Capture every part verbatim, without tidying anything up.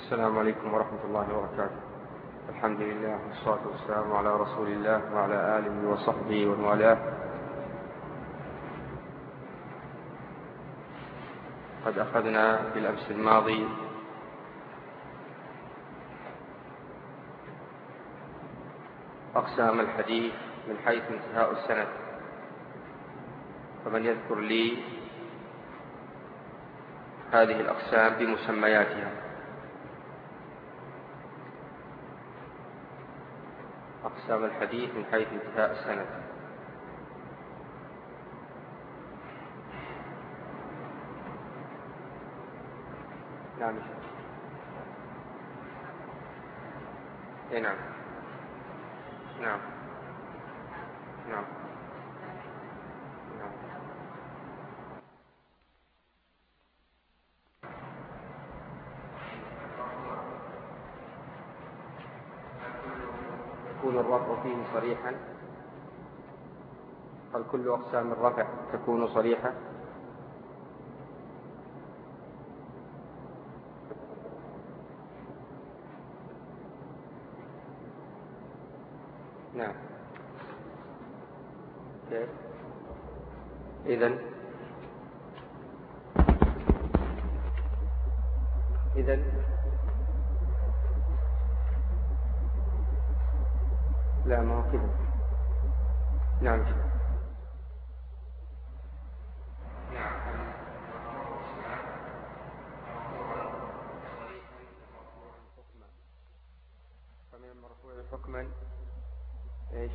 السلام عليكم ورحمة الله وبركاته. الحمد لله والصلاة والسلام على رسول الله وعلى آله وصحبه ومن والاه. قد أخذنا في الأمس الماضي أقسام الحديث من حيث انتهاء السند، فمن يذكر لي هذه الأقسام بمسمياتها؟ أقسام الحديث من حيث انتهاء السند. نعم اي نعم نعم نعم نعم يكون الرفع فيه صريحا؟ هل كل أقسام الرفع تكون صريحة؟ نعم. إذن إذن لا، ما هو كذا. نعم نعم فمن المرفوع حكما ايش؟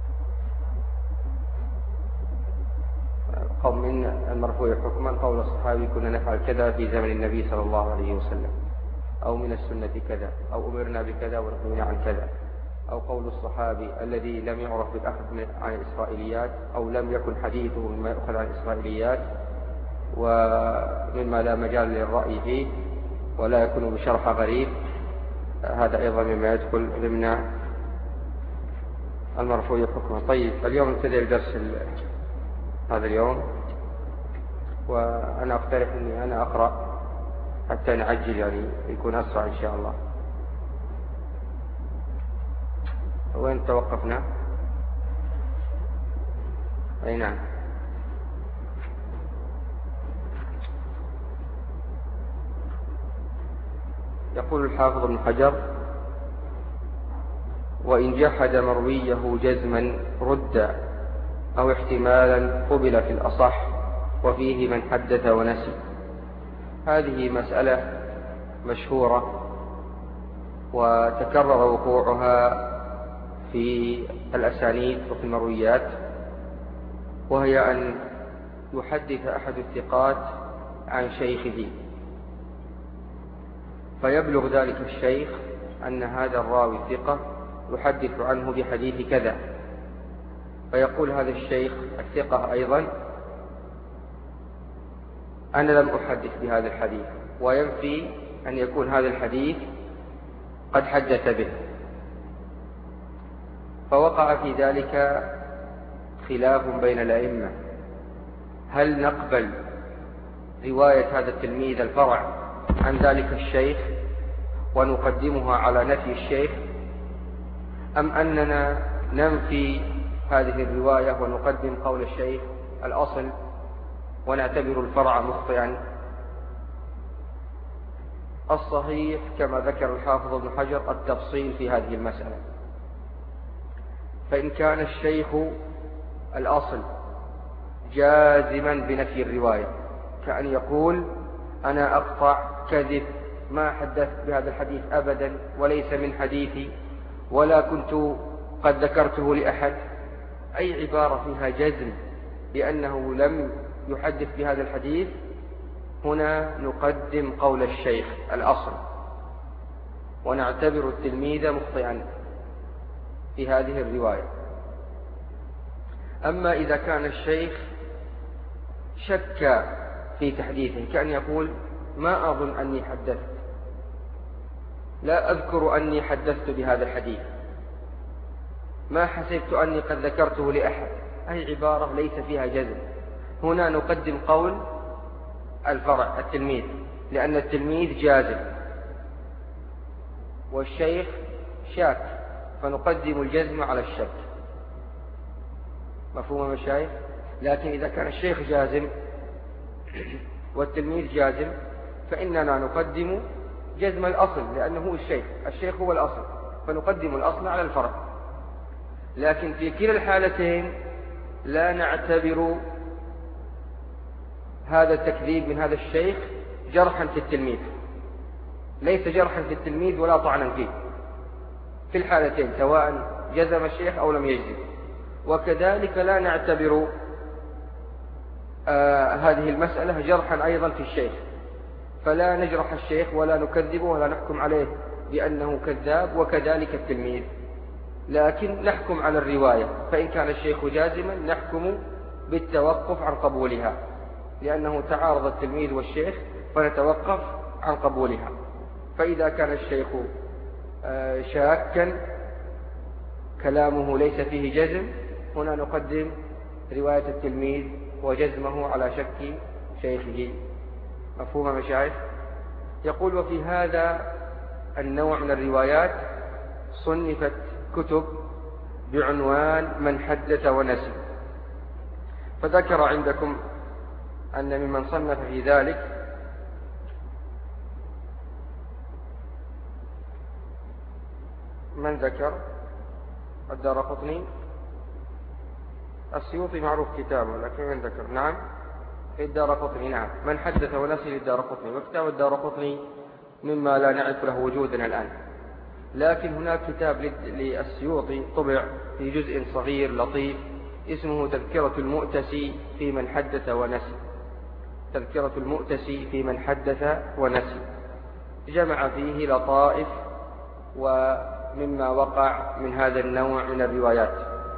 قول من المرفوع حكما قول الصحابي كنا نفعل كذا في زمن النبي صلى الله عليه وسلم، أو من السنة كذا، أو أمرنا بكذا ونهينا عن كذا، أو قول الصحابي الذي لم يعرف بالأخذ عن الإسرائيليات، أو لم يكن حديثه مما يؤخذ عن الإسرائيليات ومما لا مجال للرأي فيه ولا يكون بشرح غريب، هذا أيضا مما يدخل ضمن المرفوع حكما. طيب، اليوم نبتدئ الدرس هذا اليوم، وأنا أقترح أني أنا أقرأ حتى نعجل، يعني يكون أسرع إن شاء الله. وين توقفنا؟ أي نعم. يقول الحافظ ابن حجر: وإن جحد مرويه جزما رد، أو احتمالا قبل في الأصح، وفيه من حدث ونسي. هذه مسألة مشهورة وتكرر وقوعها في الأسانيد وفي المرويات، وهي أن يحدث أحد الثقات عن شيخه، فيبلغ ذلك الشيخ أن هذا الراوي ثقة يحدث عنه بحديث كذا، فيقول هذا الشيخ الثقة أيضا: أنا لم أحدث بهذا الحديث، وينفي أن يكون هذا الحديث قد حدث به. فوقع في ذلك خلاف بين الأئمة: هل نقبل رواية هذا التلميذ الفرع عن ذلك الشيخ ونقدمها على نفي الشيخ، أم أننا ننفي هذه الرواية ونقدم قول الشيخ الأصل ونعتبر الفرع مخطئا؟ الصحيح كما ذكر الحافظ ابن حجر التفصيل في هذه المسألة. فإن كان الشيخ الأصل جازما بنفي الرواية، كأن يقول: أنا أقطع كذب، ما حدثت بهذا الحديث أبدا، وليس من حديثي، ولا كنت قد ذكرته لأحد، أي عبارة فيها جزم بأنه لم يحدث بهذا الحديث، هنا نقدم قول الشيخ الأصل ونعتبر التلميذ مخطئا في هذه الرواية. أما إذا كان الشيخ شك في تحديثه، كأن يقول: ما أظن أني حدثت، لا أذكر أني حدثت بهذا الحديث، ما حسبت أني قد ذكرته لأحد، أي عبارة ليس فيها جزم، هنا نقدم قول الفرع التلميذ، لأن التلميذ جازم. والشيخ شاك فنقدم الجزم على الشك. مفهوم يا مشايخ؟ لكن إذا كان الشيخ جازم والتلميذ جازم فإننا نقدم جزم الأصل، لأنه هو الشيخ الشيخ هو الأصل، فنقدم الأصل على الفرع. لكن في كلا الحالتين لا نعتبر هذا التكذيب من هذا الشيخ جرحا في التلميذ، ليس جرحا في التلميذ ولا طعنا فيه في الحالتين، سواء جزم الشيخ أو لم يجزم. وكذلك لا نعتبر آه هذه المسألة جرحا أيضا في الشيخ، فلا نجرح الشيخ ولا نكذبه ولا نحكم عليه بأنه كذاب، وكذلك التلميذ. لكن نحكم على الرواية، فإن كان الشيخ جازما نحكم بالتوقف عن قبولها، لأنه تعارض التلميذ والشيخ فنتوقف عن قبولها. فإذا كان الشيخ شاكا كلامه ليس فيه جزم، هنا نقدم رواية التلميذ وجزمه على شك شيخه. مفهوم مشايخ؟ يقول: وفي هذا النوع من الروايات صنفت كتب بعنوان من حدث ونسي. فذكر عندكم أن ممن صنف في ذلك من ذكر؟ الدارقطني. السيوطي معروف كتابه، لكن من ذكر؟ نعم، الدارقطني. نعم، من حدث ونسي للدارقطني، وكتاب الدارقطني مما لا نعرف له وجودا الآن. لكن هناك كتاب للسيوطي طبع في جزء صغير لطيف اسمه تذكرة المؤتسي في من حدث ونسي. تذكرة المؤتسي في من حدث ونسي، جمع فيه لطائف ومما وقع من هذا النوع من الروايات.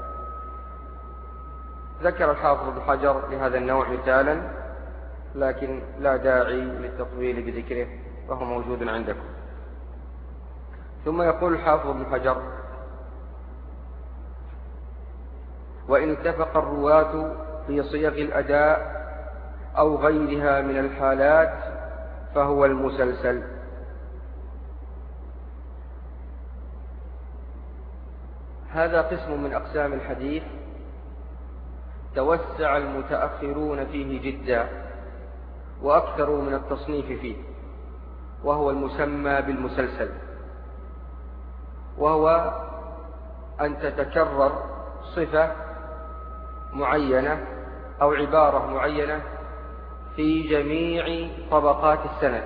ذكر الحافظ ابن حجر لهذا النوع مثالا، لكن لا داعي للتطويل بذكره وهو موجود عندكم. ثم يقول الحافظ ابن حجر: وإن اتفق الرواة في صيغ الأداء أو غيرها من الحالات فهو المسلسل. هذا قسم من أقسام الحديث توسع المتأخرون فيه جدا وأكثروا من التصنيف فيه، وهو المسمى بالمسلسل، وهو أن تتكرر صفة معينة أو عبارة معينة في جميع طبقات السند.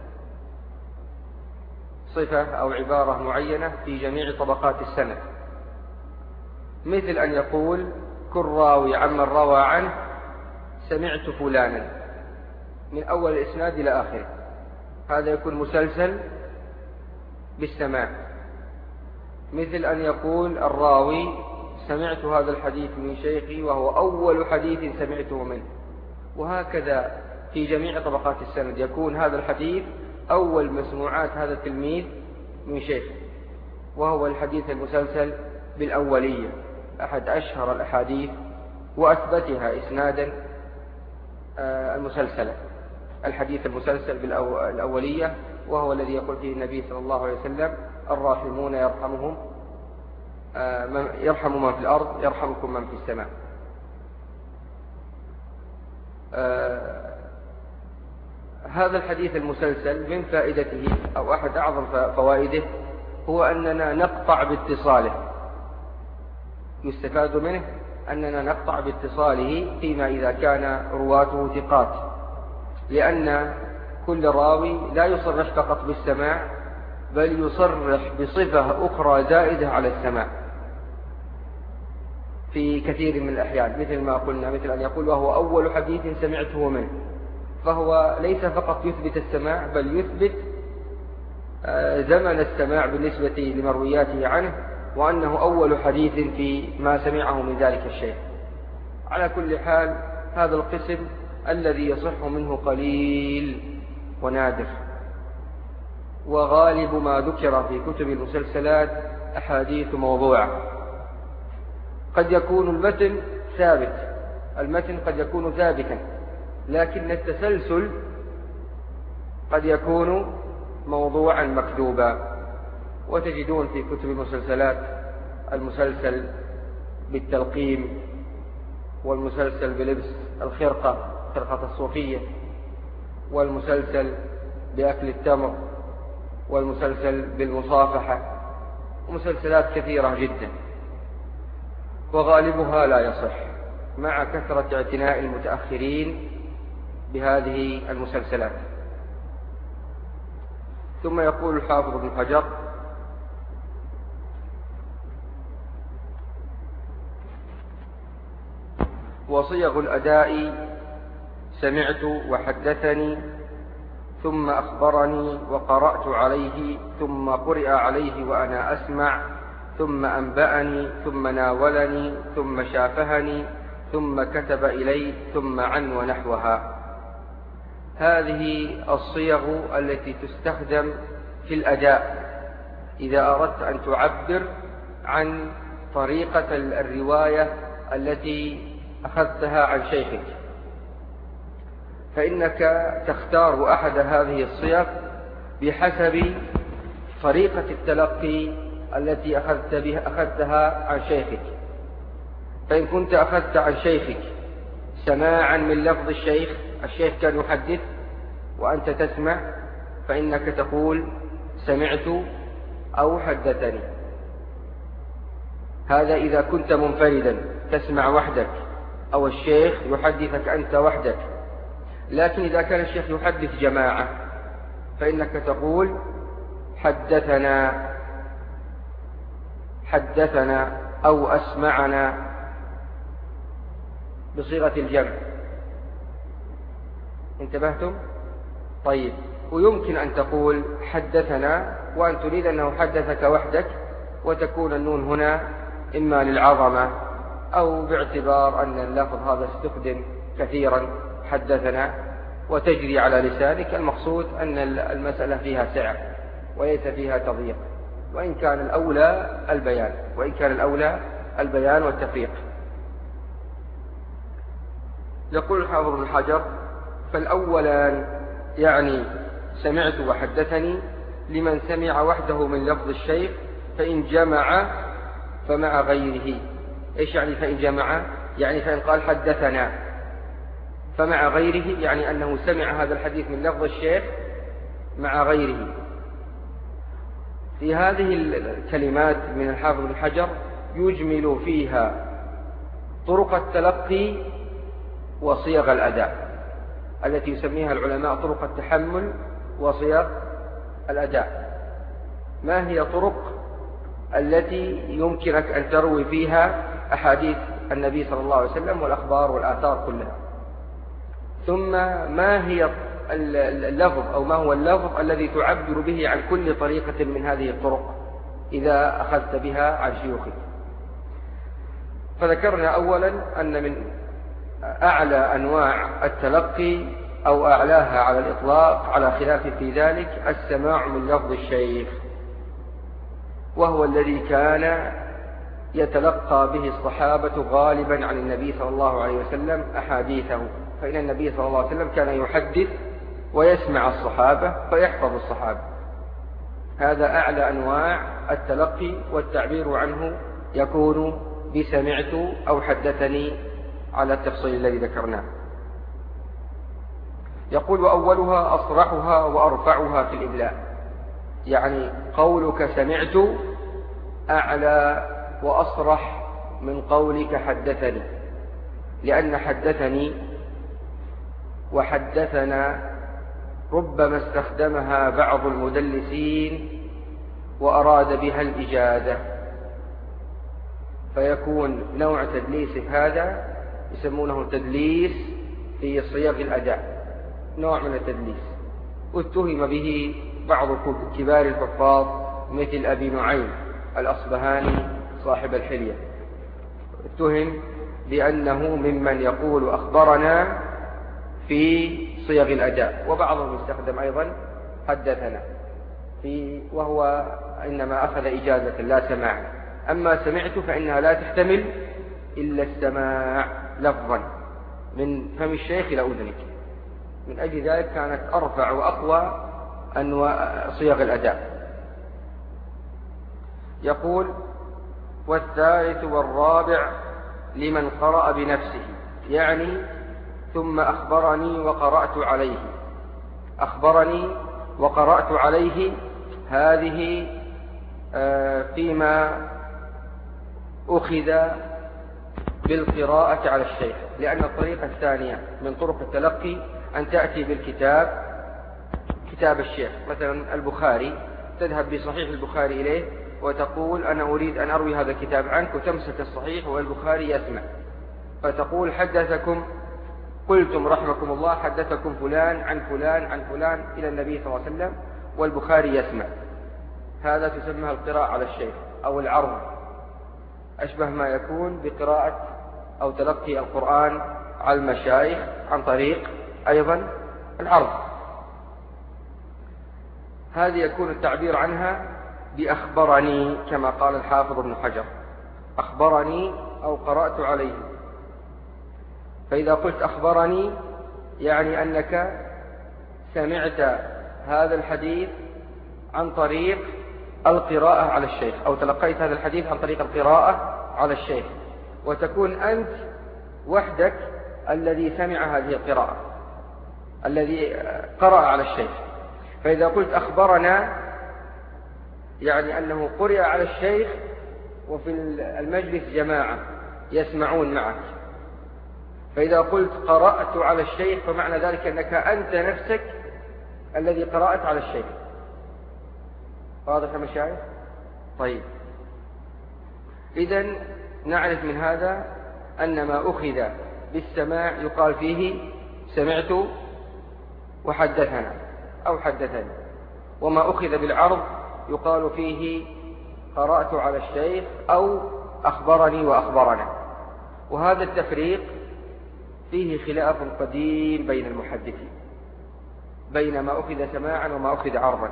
صفة أو عبارة معينة في جميع طبقات السند، مثل أن يقول كل راوي عمن روى عنه سمعت فلانا من أول الإسناد إلى آخره، هذا يكون مسلسل بالسماع. مثل أن يقول الراوي سمعت هذا الحديث من شيخي وهو أول حديث سمعته منه، وهكذا في جميع طبقات السند يكون هذا الحديث أول مسموعات هذا التلميذ من شيخه، وهو الحديث المسلسل بالأولية، أحد أشهر الأحاديث وأثبتها إسنادا المسلسلة، الحديث المسلسل بالأولية، وهو الذي يقول فيه النبي صلى الله عليه وسلم: الراحمون يرحمهم يرحم من في الأرض يرحمكم من في السماء. هذا الحديث المسلسل من فائدته أو أحد أعظم فوائده هو أننا نقطع باتصاله، يستفاد منه أننا نقطع باتصاله فيما إذا كان رواته ثقات، لأن كل راوي لا يصرح فقط بالسماع بل يصرح بصفة أخرى زائدة على السماع في كثير من الأحيان، مثل ما قلنا، مثل أن يقول وهو أول حديث سمعته منه، فهو ليس فقط يثبت السماع بل يثبت زمن السماع بالنسبة لمروياته عنه، وأنه أول حديث في ما سمعه من ذلك الشيء. على كل حال هذا القسم الذي يصح منه قليل ونادر، وغالب ما ذكر في كتب المسلسلات أحاديث موضوعة. قد يكون المتن ثابت، المتن قد يكون ثابتا، لكن التسلسل قد يكون موضوعا مكذوبا، وتجدون في كتب المسلسلات المسلسل بالتلقيم، والمسلسل بلبس الخرقة خرقة الصوفية، والمسلسل بأكل التمر، والمسلسل بالمصافحة، ومسلسلات كثيرة جدا، وغالبها لا يصح مع كثرة اعتناء المتأخرين بهذه المسلسلات. ثم يقول الحافظ ابن حجر: وصيغ الأداء سمعت وحدثني ثم أخبرني وقرأت عليه ثم قرئ عليه وأنا أسمع ثم أنبأني ثم ناولني ثم شافهني ثم كتب إلي ثم عن ونحوها. هذه الصيغ التي تستخدم في الأداء إذا أردت أن تعبر عن طريقة الرواية التي أخذتها عن شيخك، فإنك تختار أحد هذه الصيغ بحسب طريقة التلقي التي أخذت بها أخذتها عن شيخك. فإن كنت أخذت عن شيخك سماعا من لفظ الشيخ، الشيخ كان يحدث وأنت تسمع، فإنك تقول سمعت أو حدثني. هذا إذا كنت منفردا تسمع وحدك، أو الشيخ يحدثك أنت وحدك. لكن إذا كان الشيخ يحدث جماعة فإنك تقول حدثنا حدثنا أو أسمعنا بصيغة الجمع. انتبهتم؟ طيب، ويمكن أن تقول حدثنا وأن تريد أنه حدثك وحدك، وتكون النون هنا إما للعظمة أو باعتبار أن اللفظ هذا استخدم كثيرا حدثنا وتجري على لسانك. المقصود أن المسألة فيها سعة وليس فيها تضييق، وإن كان الأولى البيان وإن كان الأولى البيان والتفريق. يقول الحافظ ابن حجر: فالأولان يعني سمعت وحدثني لمن سمع وحده من لفظ الشيخ، فإن جمع فمع غيره. إيش يعني فإن جمع؟ يعني فإن قال حدثنا فمع غيره، يعني أنه سمع هذا الحديث من لفظ الشيخ مع غيره. في هذه الكلمات من الحافظ ابن حجر يجمل فيها طرق التلقي وصيغ الأداء التي يسميها العلماء طرق التحمل وصيغ الأداء. ما هي طرق التي يمكنك أن تروي فيها أحاديث النبي صلى الله عليه وسلم والأخبار والآثار كلها؟ ثم ما هي اللفظ أو ما هو اللفظ الذي تعبر به عن كل طريقة من هذه الطرق إذا أخذت بها عن شيوخك؟ فذكرنا أولا أن من أعلى أنواع التلقي أو أعلاها على الإطلاق على خلاف في ذلك السماع من لفظ الشيخ، وهو الذي كان يتلقى به الصحابة غالبا عن النبي صلى الله عليه وسلم أحاديثه. فإن النبي صلى الله عليه وسلم كان يحدث ويسمع الصحابة فيحفظ الصحابة. هذا أعلى أنواع التلقي، والتعبير عنه يكون بسمعت أو حدثني على التفصيل الذي ذكرناه. يقول: وأولها أصرحها وأرفعها في الإملاء، يعني قولك سمعت أعلى وأصرح من قولك حدثني، لأن حدثني وحدثنا ربما استخدمها بعض المدلسين وأراد بها الإجازة، فيكون نوع تدليس هذا يسمونه تدليس في صيغ الأداء، نوع من التدليس، واتهم به بعض كبار الحفاظ مثل أبي نعيم الأصبهاني صاحب الحلية، اتهم بأنه ممن يقول أخبرنا في صيغ الأداء، وبعضهم استخدم أيضا حدثنا في وهو إنما أخذ إجازة لا سماع. أما سمعت فإنها لا تحتمل إلا السماع لفظا من فم الشيخ إلى أذنك، من أجل ذلك كانت أرفع وأقوى أنواع صيغ الأداء. يقول: والثالث والرابع لمن قرأ بنفسه، يعني ثم أخبرني وقرأت عليه. أخبرني وقرأت عليه هذه فيما أخذ بالقراءة على الشيخ، لأن الطريقة الثانية من طرق التلقي أن تأتي بالكتاب، كتاب الشيخ، مثلا البخاري، تذهب بصحيح البخاري إليه وتقول: أنا أريد أن أروي هذا الكتاب عنك، وتمسك الصحيح والبخاري يسمع، فتقول: حدثكم، قلتم رحمكم الله حدثكم فلان عن فلان عن فلان إلى النبي صلى الله عليه وسلم، والبخاري يسمع. هذا تسمى القراءة على الشيخ أو العرض، أشبه ما يكون بقراءة أو تلقي القرآن على المشايخ عن طريق أيضا العرض. هذه يكون التعبير عنها بأخبرني، كما قال الحافظ ابن حجر: أخبرني أو قرأت عليه. فإذا قلت أخبرني يعني أنك سمعت هذا الحديث عن طريق القراءة على الشيخ، أو تلقيت هذا الحديث عن طريق القراءة على الشيخ، وتكون أنت وحدك الذي سمع هذه القراءة، الذي قرأ على الشيخ. فإذا قلت أخبرنا يعني أنه قرأ على الشيخ وفي المجلس جماعة يسمعون معك. فإذا قلت قرأت على الشيخ فمعنى ذلك أنك أنت نفسك الذي قرأت على الشيخ. واضح يا مشايخ؟ طيب، إذن نعرف من هذا أن ما أخذ بالسماع يقال فيه سمعت وحدثنا أو حدثني، وما أخذ بالعرض يقال فيه قرأت على الشيخ أو أخبرني وأخبرنا. وهذا التفريق فيه خلاف قديم بين المحدثين بين ما أخذ سماعا وما أخذ عرضا،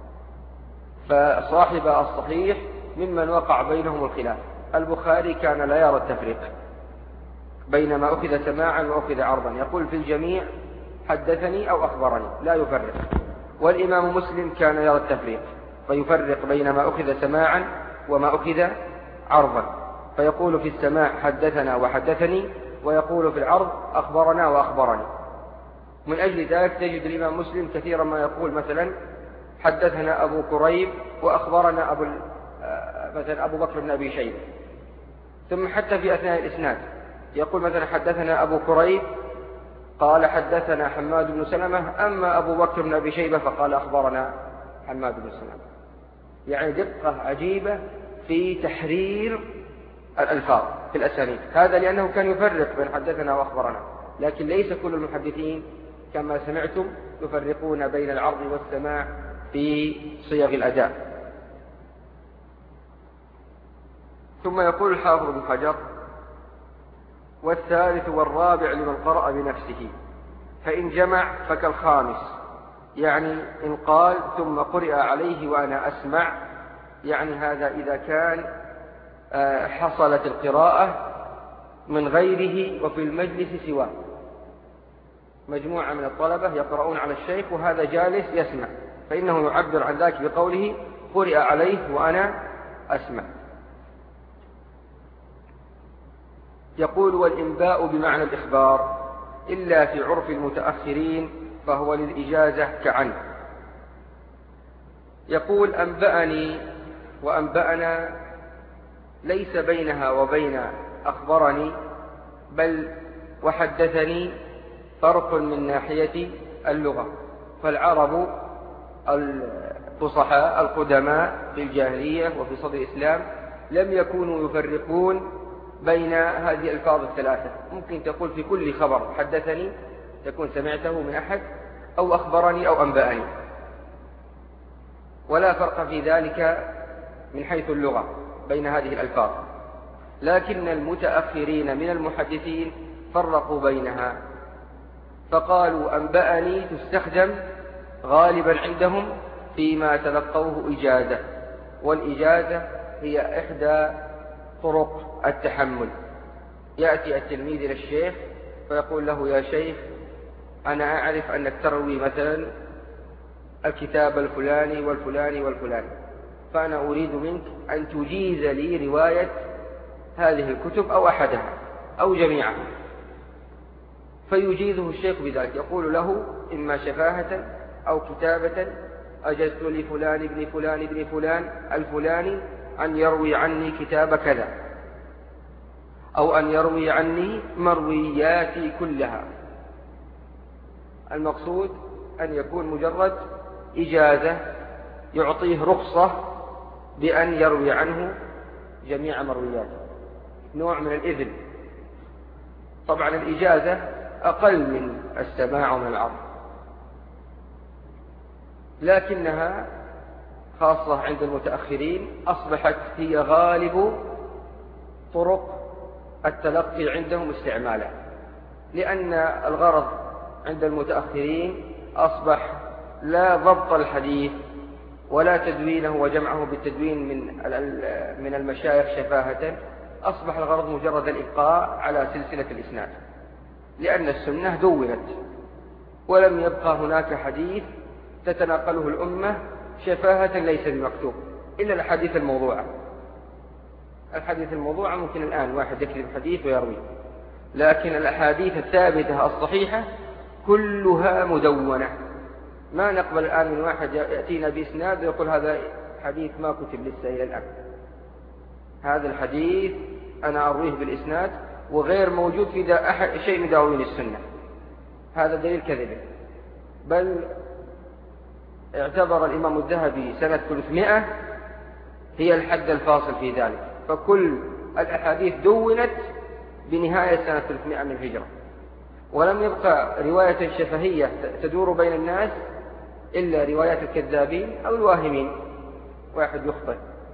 فصاحب الصحيح ممن وقع بينهم الخلاف. البخاري كان لا يرى التفريق بين ما أخذ سماعا وأخذ عرضا، يقول في الجميع حدثني أو أخبرني، لا يفرق. والإمام مسلم كان يرى التفريق، فيفرق بين ما أخذ سماعا وما أخذ عرضا، فيقول في السماع حدثنا وحدثني، ويقول في العرض أخبرنا وأخبرني. من أجل ذلك تجد الإمام مسلم كثيرا ما يقول مثلا حدثنا أبو كريب وأخبرنا أبو مثلا أبو بكر بن أبي شيبة، ثم حتى في أثناء الإسناد يقول مثلا حدثنا أبو كريب قال حدثنا حماد بن سلمة، أما أبو بكر بن أبي شيبة فقال أخبرنا حماد بن سلمة. يعني دقة عجيبة في تحرير الألفاظ في الأسانيد. هذا لأنه كان يفرق بين حدثنا وأخبرنا، لكن ليس كل المحدثين كما سمعتم يفرقون بين العرض والسماع في صيغ الأداء. ثم يقول الحافظ ابن حجر: والثالث والرابع لمن قرأ بنفسه، فإن جمع فكالخامس، يعني إن قال ثم قرئ عليه وأنا أسمع، يعني هذا إذا كان حصلت القراءة من غيره وفي المجلس سواه، مجموعة من الطلبة يقرؤون على الشيخ وهذا جالس يسمع، فإنه يعبر عن ذلك بقوله قرئ عليه وأنا أسمع. يقول: والإنباء بمعنى الإخبار إلا في عرف المتأخرين فهو للإجازة كعن. يقول: أنبأني وأنبأنا ليس بينها وبين أخبرني بل وحدثني فرق من ناحية اللغة، فالعرب الفصحاء القدماء في الجاهلية وفي صدر الإسلام لم يكونوا يفرقون بين هذه الألفاظ الثلاثة. ممكن تقول في كل خبر حدثني تكون سمعته من أحد، أو أخبرني أو أنبأني، ولا فرق في ذلك من حيث اللغة بين هذه الألفاظ. لكن المتأخرين من المحدثين فرقوا بينها، فقالوا أنبأني تستخدم غالبا عندهم فيما تلقوه إجازة، والإجازة هي إحدى طرق التحمل. يأتي التلميذ إلى الشيخ فيقول له: يا شيخ أنا أعرف أنك تروي مثلا الكتاب الفلاني والفلاني والفلاني، فأنا أريد منك أن تجيز لي رواية هذه الكتب أو أحدها أو جميعها، فيجيزه الشيخ بذلك، يقول له إما شفاهة أو كتابة: أجزت لفلان ابن فلان ابن فلان الفلاني أن يروي عني كتاب كذا، أو أن يروي عني مروياتي كلها. المقصود أن يكون مجرد إجازة يعطيه رخصة بأن يروي عنه جميع مروياته، نوع من الإذن. طبعا الإجازة أقل من السماع ومن العرض، لكنها خاصة عند المتأخرين أصبحت هي غالب طرق التلقي عندهم استعمالا، لأن الغرض عند المتأخرين أصبح لا ضبط الحديث ولا تدوينه وجمعه بالتدوين من من المشايخ شفاهة، أصبح الغرض مجرد الإبقاء على سلسلة الإسناد، لأن السنة دونت ولم يبقى هناك حديث تتناقله الأمة شفاهة ليس بمكتوب إلا الحديث الموضوعة. الحديث الموضوعة ممكن الآن واحد يكتب حديث ويروي، لكن الأحاديث الثابتة الصحيحة كلها مدونة. ما نقبل الآن من واحد يأتينا بإسناد ويقول هذا حديث ما كتب لسه إلى الآن، هذا الحديث أنا أرويه بالإسناد وغير موجود في شيء من دواوين السنة، هذا دليل كذب. بل اعتبر الإمام الذهبي سنة ثلاثمائة هي الحد الفاصل في ذلك، فكل الأحاديث دونت بنهاية سنة ثلاثمائة من الهجرة، ولم يبقى رواية شفهية تدور بين الناس إلا روايات الكذابين أو الواهمين، واحد يخطئ.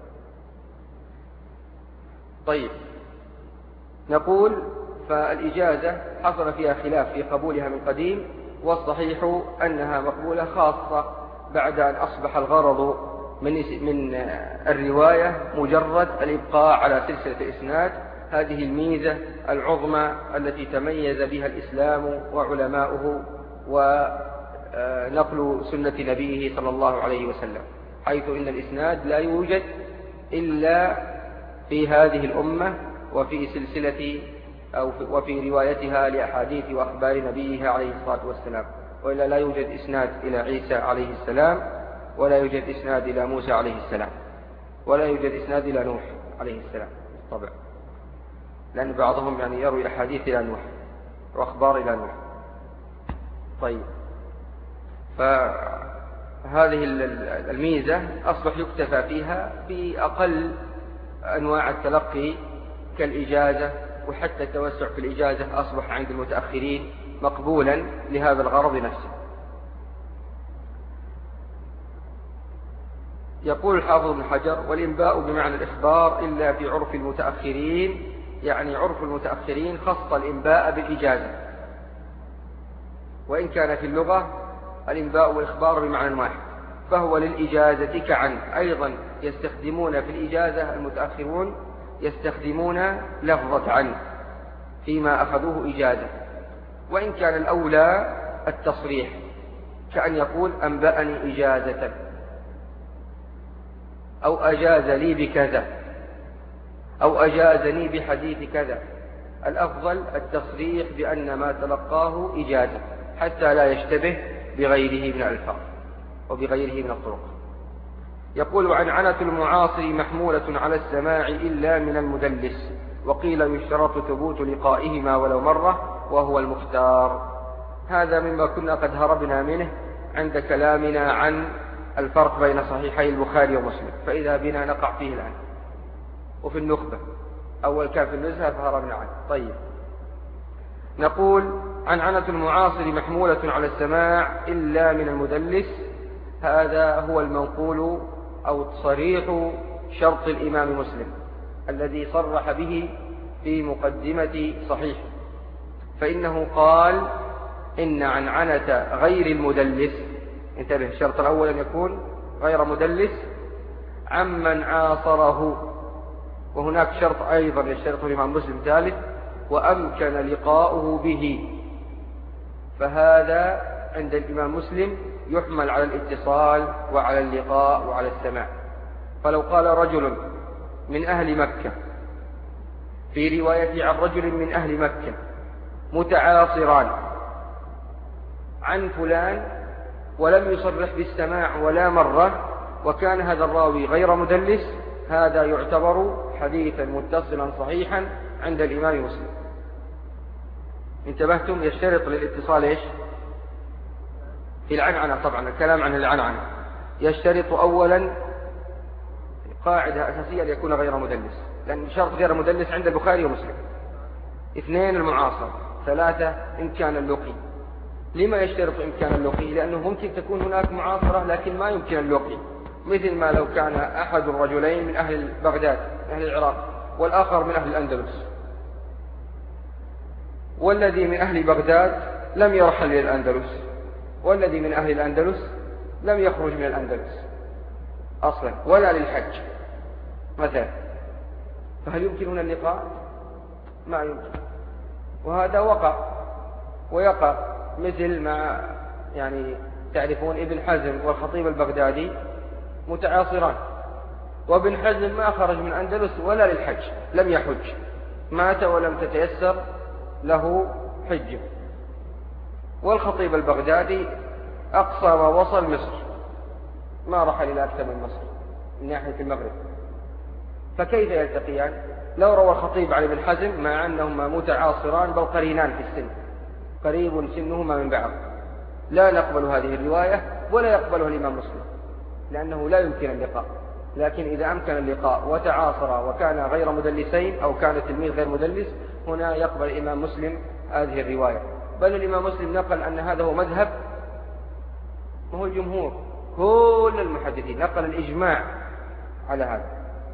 طيب، نقول فالإجازة حصل فيها خلاف في قبولها من قديم، والصحيح أنها مقبولة، خاصة بعد أن أصبح الغرض من من الرواية مجرد الإبقاء على سلسلة الإسناد. هذه الميزة العظمى التي تميز بها الإسلام وعلماؤه ونقل سنة نبيه صلى الله عليه وسلم، حيث إن الإسناد لا يوجد إلا في هذه الأمة وفي سلسلة أو وفي روايتها لأحاديث وأخبار نبيها عليه الصلاة والسلام، وإلا لا يوجد إسناد إلى عيسى عليه السلام، ولا يوجد إسناد إلى موسى عليه السلام، ولا يوجد إسناد إلى نوح عليه السلام طبعا، لأن بعضهم يعني يروي أحاديث إلى نوح وأخبار إلى نوح. طيب، فهذه الميزة أصبح يكتفى فيها في أقل أنواع التلقي كالإجازة، وحتى التوسع في الإجازة أصبح عند المتأخرين مقبولا لهذا الغرض نفسه. يقول الحافظ ابن حجر: والإنباء بمعنى الإخبار إلا في عرف المتأخرين، يعني عرف المتأخرين خص الإنباء بالإجازة، وإن كان في اللغة الإنباء والإخبار بمعنى واحد، فهو للإجازة كعن. أيضا يستخدمون في الإجازة المتأخرون يستخدمون لفظة عن فيما أخذوه إجازة، وإن كان الأولى التصريح، كأن يقول أنبأني إجازة أو أجاز لي بكذا أو أجازني بحديث كذا. الأفضل التصريح بأن ما تلقاه إجازة حتى لا يشتبه بغيره من الألفاظ وبغيره من الطرق. يقول: وعنعنة المعاصر محمولة على السماع إلا من المدلس، وقيل يشترط ثبوت لقائهما ولو مرة وهو المختار. هذا مما كنا قد هربنا منه عند كلامنا عن الفرق بين صحيحي البخاري ومسلم، فإذا بنا نقع فيه الآن، وفي النخبة أول كان في النزهة فهربنا عنه. طيب، نقول: عنعنة المعاصر محمولة على السماع إلا من المدلس، هذا هو المنقول أو صريح شرط الإمام مسلم الذي صرح به في مقدمة صحيح، فإنه قال: إن عنعنة غير المدلس، انتبه، الشرط الأول أن يكون غير مدلس عمن عاصره، وهناك شرط أيضا يشترطه الإمام مسلم ثالث: وأمكن لقاؤه به. فهذا عند الإمام مسلم يحمل على الاتصال وعلى اللقاء وعلى السماع، فلو قال رجل من أهل مكة في رواية عن رجل من أهل مكة متعاصران عن فلان ولم يصرح بالسماع ولا مرة، وكان هذا الراوي غير مدلس، هذا يعتبر حديثا متصلا صحيحا عند الإمام مسلم. انتبهتم؟ يشترط للاتصال إيش؟ في العنعنة، طبعا الكلام عن العنعنة يشترط أولا قاعدة أساسية ليكون غير مدلس، لأن شرط غير مدلس عند البخاري ومسلم. اثنين المعاصر. ثلاثة إمكان اللقي. لما يشترط إمكان اللقي؟ لأنه ممكن تكون هناك معاصرة لكن ما يمكن اللقي، مثل ما لو كان أحد الرجلين من أهل بغداد من أهل العراق والآخر من أهل الأندلس، والذي من أهل بغداد لم يرحل إلى الأندلس، والذي من أهل الأندلس لم يخرج من الأندلس أصلا ولا للحج مثلا، فهل يمكن هنا اللقاء؟ ما يمكن. وهذا وقع ويقع، مثل ما يعني تعرفون ابن حزم والخطيب البغدادي متعاصران، وابن حزم ما خرج من الأندلس ولا للحج، لم يحج، مات ولم تتيسر له حجه، والخطيب البغدادي أقصى ما وصل مصر، ما رحل إلى أكثر من مصر من ناحية المغرب، فكيف يلتقيان؟ لو روى الخطيب عن ابن حزم مع أنهما متعاصران بل قرينان في السن، قريب سنهما من بعض، لا نقبل هذه الرواية ولا يقبلها الإمام مسلم، لأنه لا يمكن اللقاء. لكن إذا أمكن اللقاء وتعاصر وكان غير مدلسين أو كان التلميذ غير مدلس، هنا يقبل الإمام مسلم هذه الرواية. بل الإمام مسلم نقل أن هذا هو مذهب، وهو الجمهور كل المحدثين نقل الإجماع على هذا،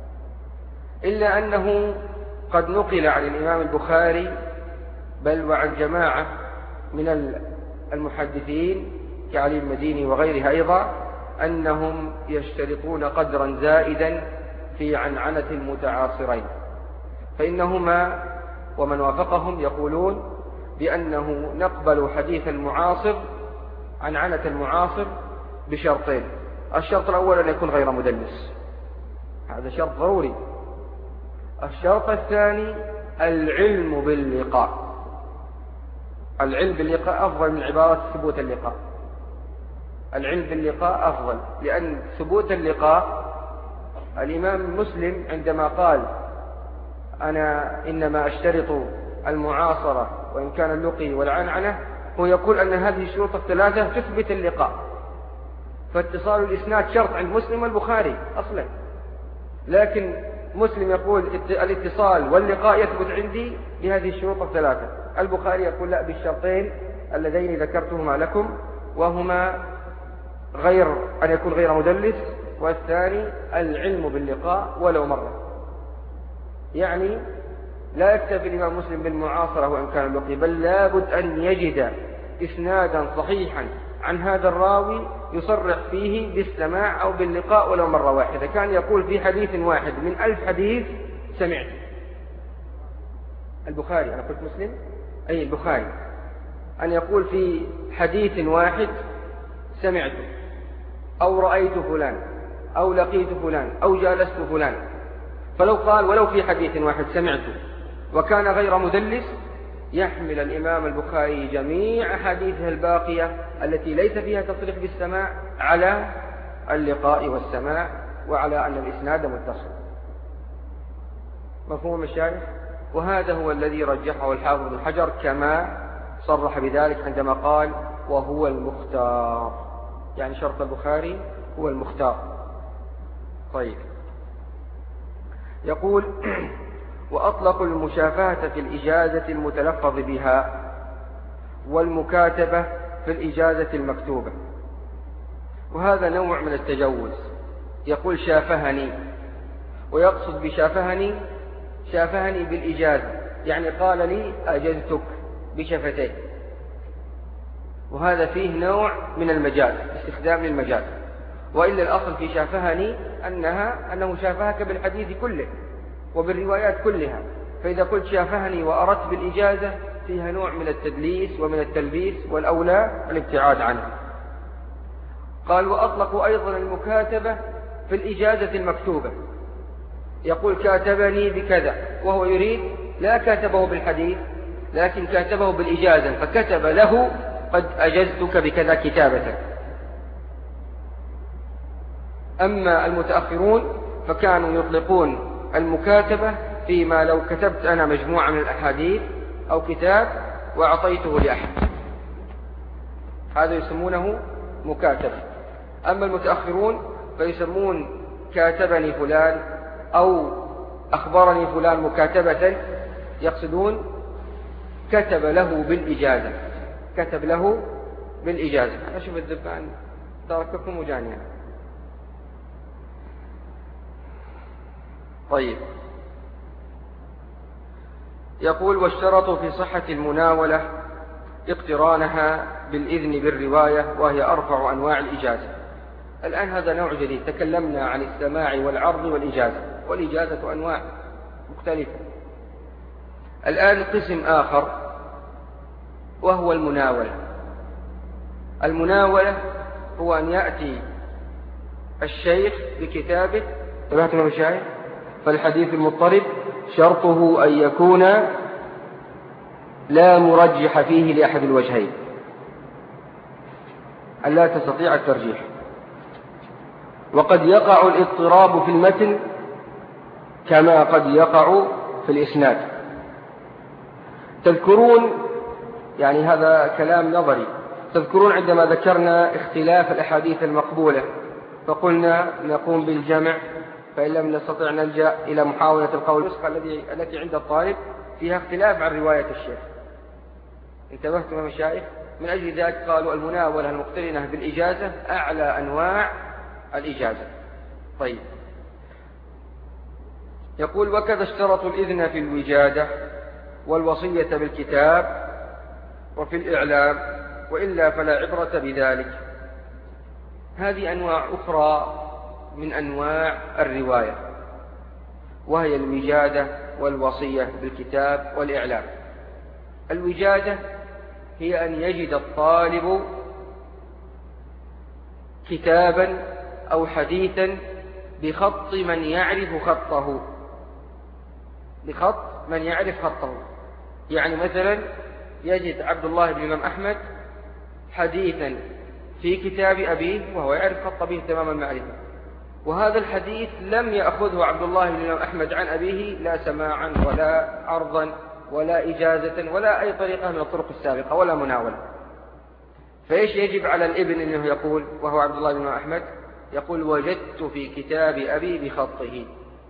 إلا أنه قد نقل عن الإمام البخاري بل وعن جماعة من المحدثين كعلي المديني وغيرها أيضا أنهم يشترطون قدرا زائدا في عنعنة المتعاصرين، فإنهما ومن وافقهم يقولون بأنه نقبل حديث المعاصر عنعنة المعاصر بشرطين: الشرط الأول أن يكون غير مدلس، هذا شرط ضروري. الشرط الثاني العلم باللقاء، العلم باللقاء أفضل من عبارة ثبوت اللقاء، العلم باللقاء أفضل، لأن ثبوت اللقاء الإمام مسلم عندما قال أنا إنما أشترط المعاصرة وإن كان اللقي والعنعنة، هو يقول أن هذه الشروط الثلاثة تثبت اللقاء، فاتصال الإسناد شرط عند مسلم والبخاري أصلا، لكن مسلم يقول الاتصال واللقاء يثبت عندي بهذه الشروط الثلاثة، البخاري يقول لا، بالشرطين اللذين ذكرتهما لكم، وهما غير أن يكون غير مدلس، والثاني العلم باللقاء ولو مرة. يعني لا يكتفي الإمام مسلم بالمعاصرة وإن كان اللقي، بل لابد أن يجد إسنادا صحيحا عن هذا الراوي يصرح فيه بالسماع أو باللقاء ولو مرة واحدة. كان يقول في حديث واحد من ألف حديث سمعت. البخاري، أنا قلت مسلم، أي البخاري، أن يقول في حديث واحد سمعت أو رأيت فلان أو لقيت فلان أو جالست فلان، فلو قال ولو في حديث واحد سمعت وكان غير مدلس، يحمل الإمام البخاري جميع حديثه الباقية التي ليس فيها تصريح بالسماع على اللقاء والسماع وعلى أن الإسناد متصل. مفهوم الشارح؟ وهذا هو الذي رجحه الحافظ بن حجر كما صرح بذلك عندما قال وهو المختار، يعني شرط البخاري هو المختار. طيب، يقول وأطلقوا المشافهة في الإجازة المتلفظ بها والمكاتبة في الإجازة المكتوبة، وهذا نوع من التجوز. يقول شافهني، ويقصد بشافهني شافهني بالإجازة، يعني قال لي أجزتك بشفتيه، وهذا فيه نوع من المجاز، استخدام للمجاز، وإلا الأصل في شافهني أنها أنه شافهك بالحديث كله وبالروايات كلها، فإذا قلت شافهني وأردت بالإجازة فيها نوع من التدليس ومن التلبيس، والأولى الابتعاد عنه. قال وأطلقوا أيضا المكاتبة في الإجازة المكتوبة، يقول كاتبني بكذا، وهو يريد لا كاتبه بالحديث لكن كاتبه بالإجازة، فكتب له قد أجزتك بكذا كتابة. أما المتأخرون فكانوا يطلقون المكاتبة فيما لو كتبت أنا مجموعة من الأحاديث أو كتاب وأعطيته لأحد، هذا يسمونه مكاتبة. أما المتأخرون فيسمون كاتبني فلان أو أخبرني فلان مكاتبة، يقصدون كتب له بالإجازة، كتب له بالإجازة. أشوف الذبان ترككم وجانيا. طيب، يقول واشترطوا في صحة المناولة اقترانها بالإذن بالرواية، وهي أرفع أنواع الإجازة. الآن هذا نوع جديد، تكلمنا عن السماع والعرض والإجازة، والإجازة أنواع مختلفة. الآن قسم آخر وهو المناولة. المناولة هو أن يأتي الشيخ بكتابه، تبعتم المشايخ، فالحديث المضطرب شرطه أن يكون لا مرجح فيه لأحد الوجهين، أن لا تستطيع الترجيح. وقد يقع الاضطراب في المتن كما قد يقع في الإسناد. تذكرون، يعني هذا كلام نظري، تذكرون عندما ذكرنا اختلاف الأحاديث المقبولة فقلنا نقوم بالجمع، فإن لم نستطع نلجأ إلى محاولة القول النسخة التي عند الطالب فيها اختلاف عن رواية الشيخ. انتبهتم يا مشايخ؟ من أجل ذلك قالوا المناولة المقترنة بالإجازة أعلى أنواع الإجازة. طيب، يقول وكذا اشترطوا الإذن في الوجادة والوصية بالكتاب وفي الإعلام، وإلا فلا عبرة بذلك. هذه أنواع أخرى من أنواع الرواية، وهي الوجادة والوصية بالكتاب والإعلام. الوجادة هي أن يجد الطالب كتابا أو حديثا بخط من يعرف خطه، بخط من يعرف خطه. يعني مثلا يجد عبد الله بن الإمام أحمد حديثا في كتاب أبيه وهو يعرف خط أبيه تمام المعرفة، وهذا الحديث لم يأخذه عبد الله بن الإمام أحمد عن أبيه لا سماعا ولا عرضا ولا إجازة ولا أي طريقة من الطرق السابقة ولا مناولة. فإيش يجب على الابن أنه يقول وهو عبد الله بن الإمام أحمد؟ يقول وجدت في كتاب أبي بخطه،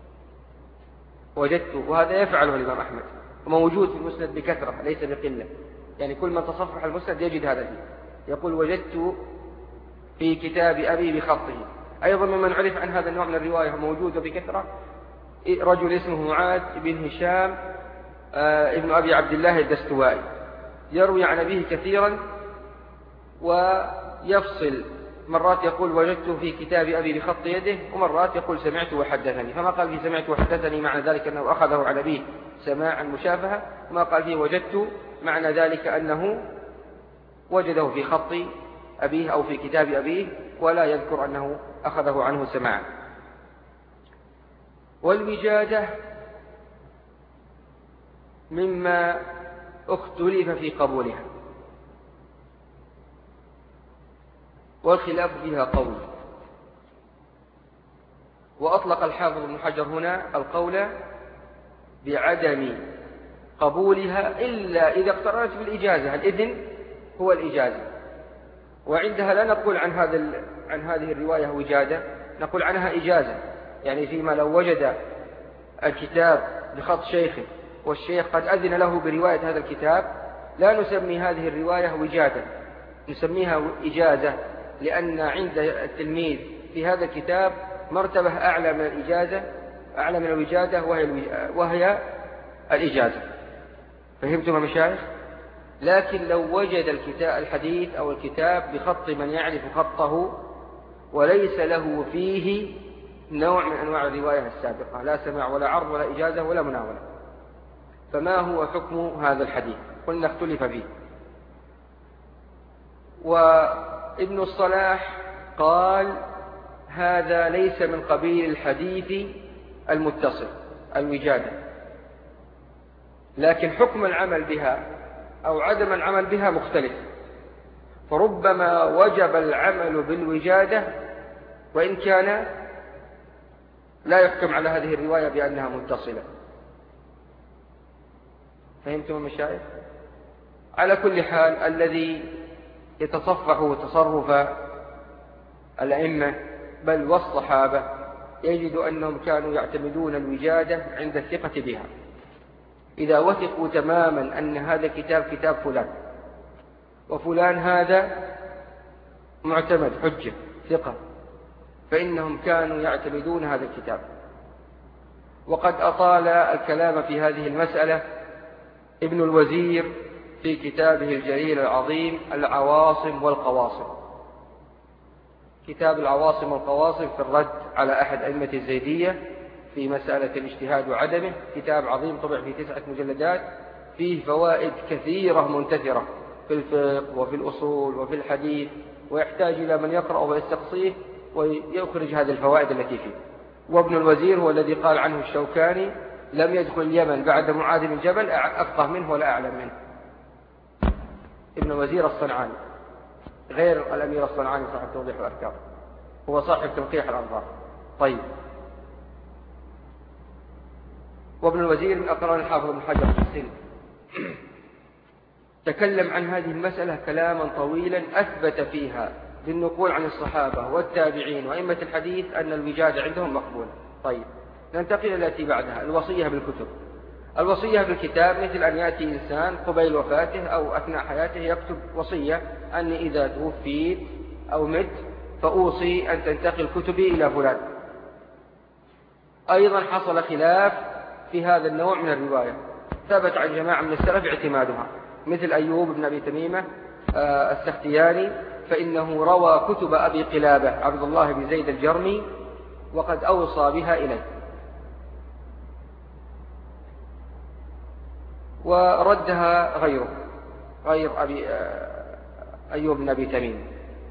وجدت، وهذا يفعله الإمام أحمد وموجود في المسند بكثرة ليس بقلة، يعني كل من تصفح المسند يجد هذا فيه. يقول وجدت في كتاب أبي بخطه. أيضا ممن عرف عن هذا النوع من الرواية موجود بكثرة رجل اسمه معاذ بن هشام آه ابن أبي عبد الله الدستوائي، يروي عن أبيه كثيرا ويفصل، مرات يقول وجدت في كتاب أبي بخط يده، ومرات يقول سمعت وحدثني. فما قال فيه سمعت وحدثني معنى ذلك أنه أخذه عن أبيه سماعا مشافهة، ما قال فيه وجدت معنى ذلك أنه وجده في خط أبيه أو في كتاب أبيه، ولا يذكر أنه أخذه عنه سماعا. والوجادة مما اختلف في قبولها، والخلاف فيها قول. وأطلق الحافظ ابن حجر هنا القول بعدم قبولها إلا إذا اقترنت بالإجازة. الإذن هو الإجازة، وعندها لا نقول عن هذا عن هذه الرواية وجادة، نقول عنها إجازة. يعني فيما لو وجد الكتاب بخط شيخه والشيخ قد أذن له برواية هذا الكتاب، لا نسمي هذه الرواية وجادة، نسميها إجازة، لأن عند التلميذ في هذا الكتاب مرتبة أعلى من الإجازة، أعلى من الوجادة، وهي, وهي الإجازة. فهمتم يا مشايخ؟ لكن لو وجد الكتاب الحديث أو الكتاب بخط من يعرف خطه وليس له فيه نوع من أنواع الرواية السابقة، لا سماع ولا عرض ولا إجازة ولا مناولة، فما هو حكم هذا الحديث؟ قلنا اختلف فيه. وابن الصلاح قال هذا ليس من قبيل الحديث المتصل الوجادة، لكن حكم العمل بها أو عدم العمل بها مختلف، فربما وجب العمل بالوجادة وإن كان لا يحكم على هذه الرواية بأنها متصلة. فهمتم المشايخ؟ على كل حال الذي يتصفح تصرف الأئمة بل والصحابة يجد أنهم كانوا يعتمدون الوجادة عند الثقة بها. إذا وثقوا تماما أن هذا كتاب كتاب فلان وفلان هذا معتمد حجة ثقة، فإنهم كانوا يعتمدون هذا الكتاب. وقد أطال الكلام في هذه المسألة ابن الوزير في كتابه الجليل العظيم العواصم والقواصم. كتاب العواصم والقواصم في الرد على أحد أئمة الزيدية في مسألة الاجتهاد وعدمه، كتاب عظيم طبع في تسعة مجلدات، فيه فوائد كثيرة منتثرة في الفقه وفي الأصول وفي الحديث، ويحتاج إلى من يقرأ ويستقصيه ويخرج هذه الفوائد التي فيه. وابن الوزير هو الذي قال عنه الشوكاني: لم يدخل اليمن بعد معاذ بن جبل أفقه منه ولا أعلم منه. ابن الوزير الصنعاني غير الأمير الصنعاني صاحب توضيح الأفكار، هو صاحب تنقيح الأنظار. طيب، وابن الوزير من أقران الحافظ بن حجر في السن تكلم عن هذه المسألة كلاما طويلا أثبت فيها بالنقول عن الصحابة والتابعين وأئمة الحديث أن الوجادة عندهم مقبول. طيب، ننتقل التي بعدها، الوصية بالكتب. الوصية بالكتاب مثل أن يأتي إنسان قبيل وفاته أو أثناء حياته يكتب وصية أني إذا توفيت أو مت فأوصي أن تنتقل كتبي إلى فلان. أيضا حصل خلاف في هذا النوع من الرواية، ثبت عن جماعة من السلف اعتمادها، مثل أيوب بن أبي تميمة السختياني، فإنه روى كتب أبي قلابة عبد الله بن زيد الجرمي وقد أوصى بها إليه. وردها غيره غير أبي أيوب بن أبي تميم.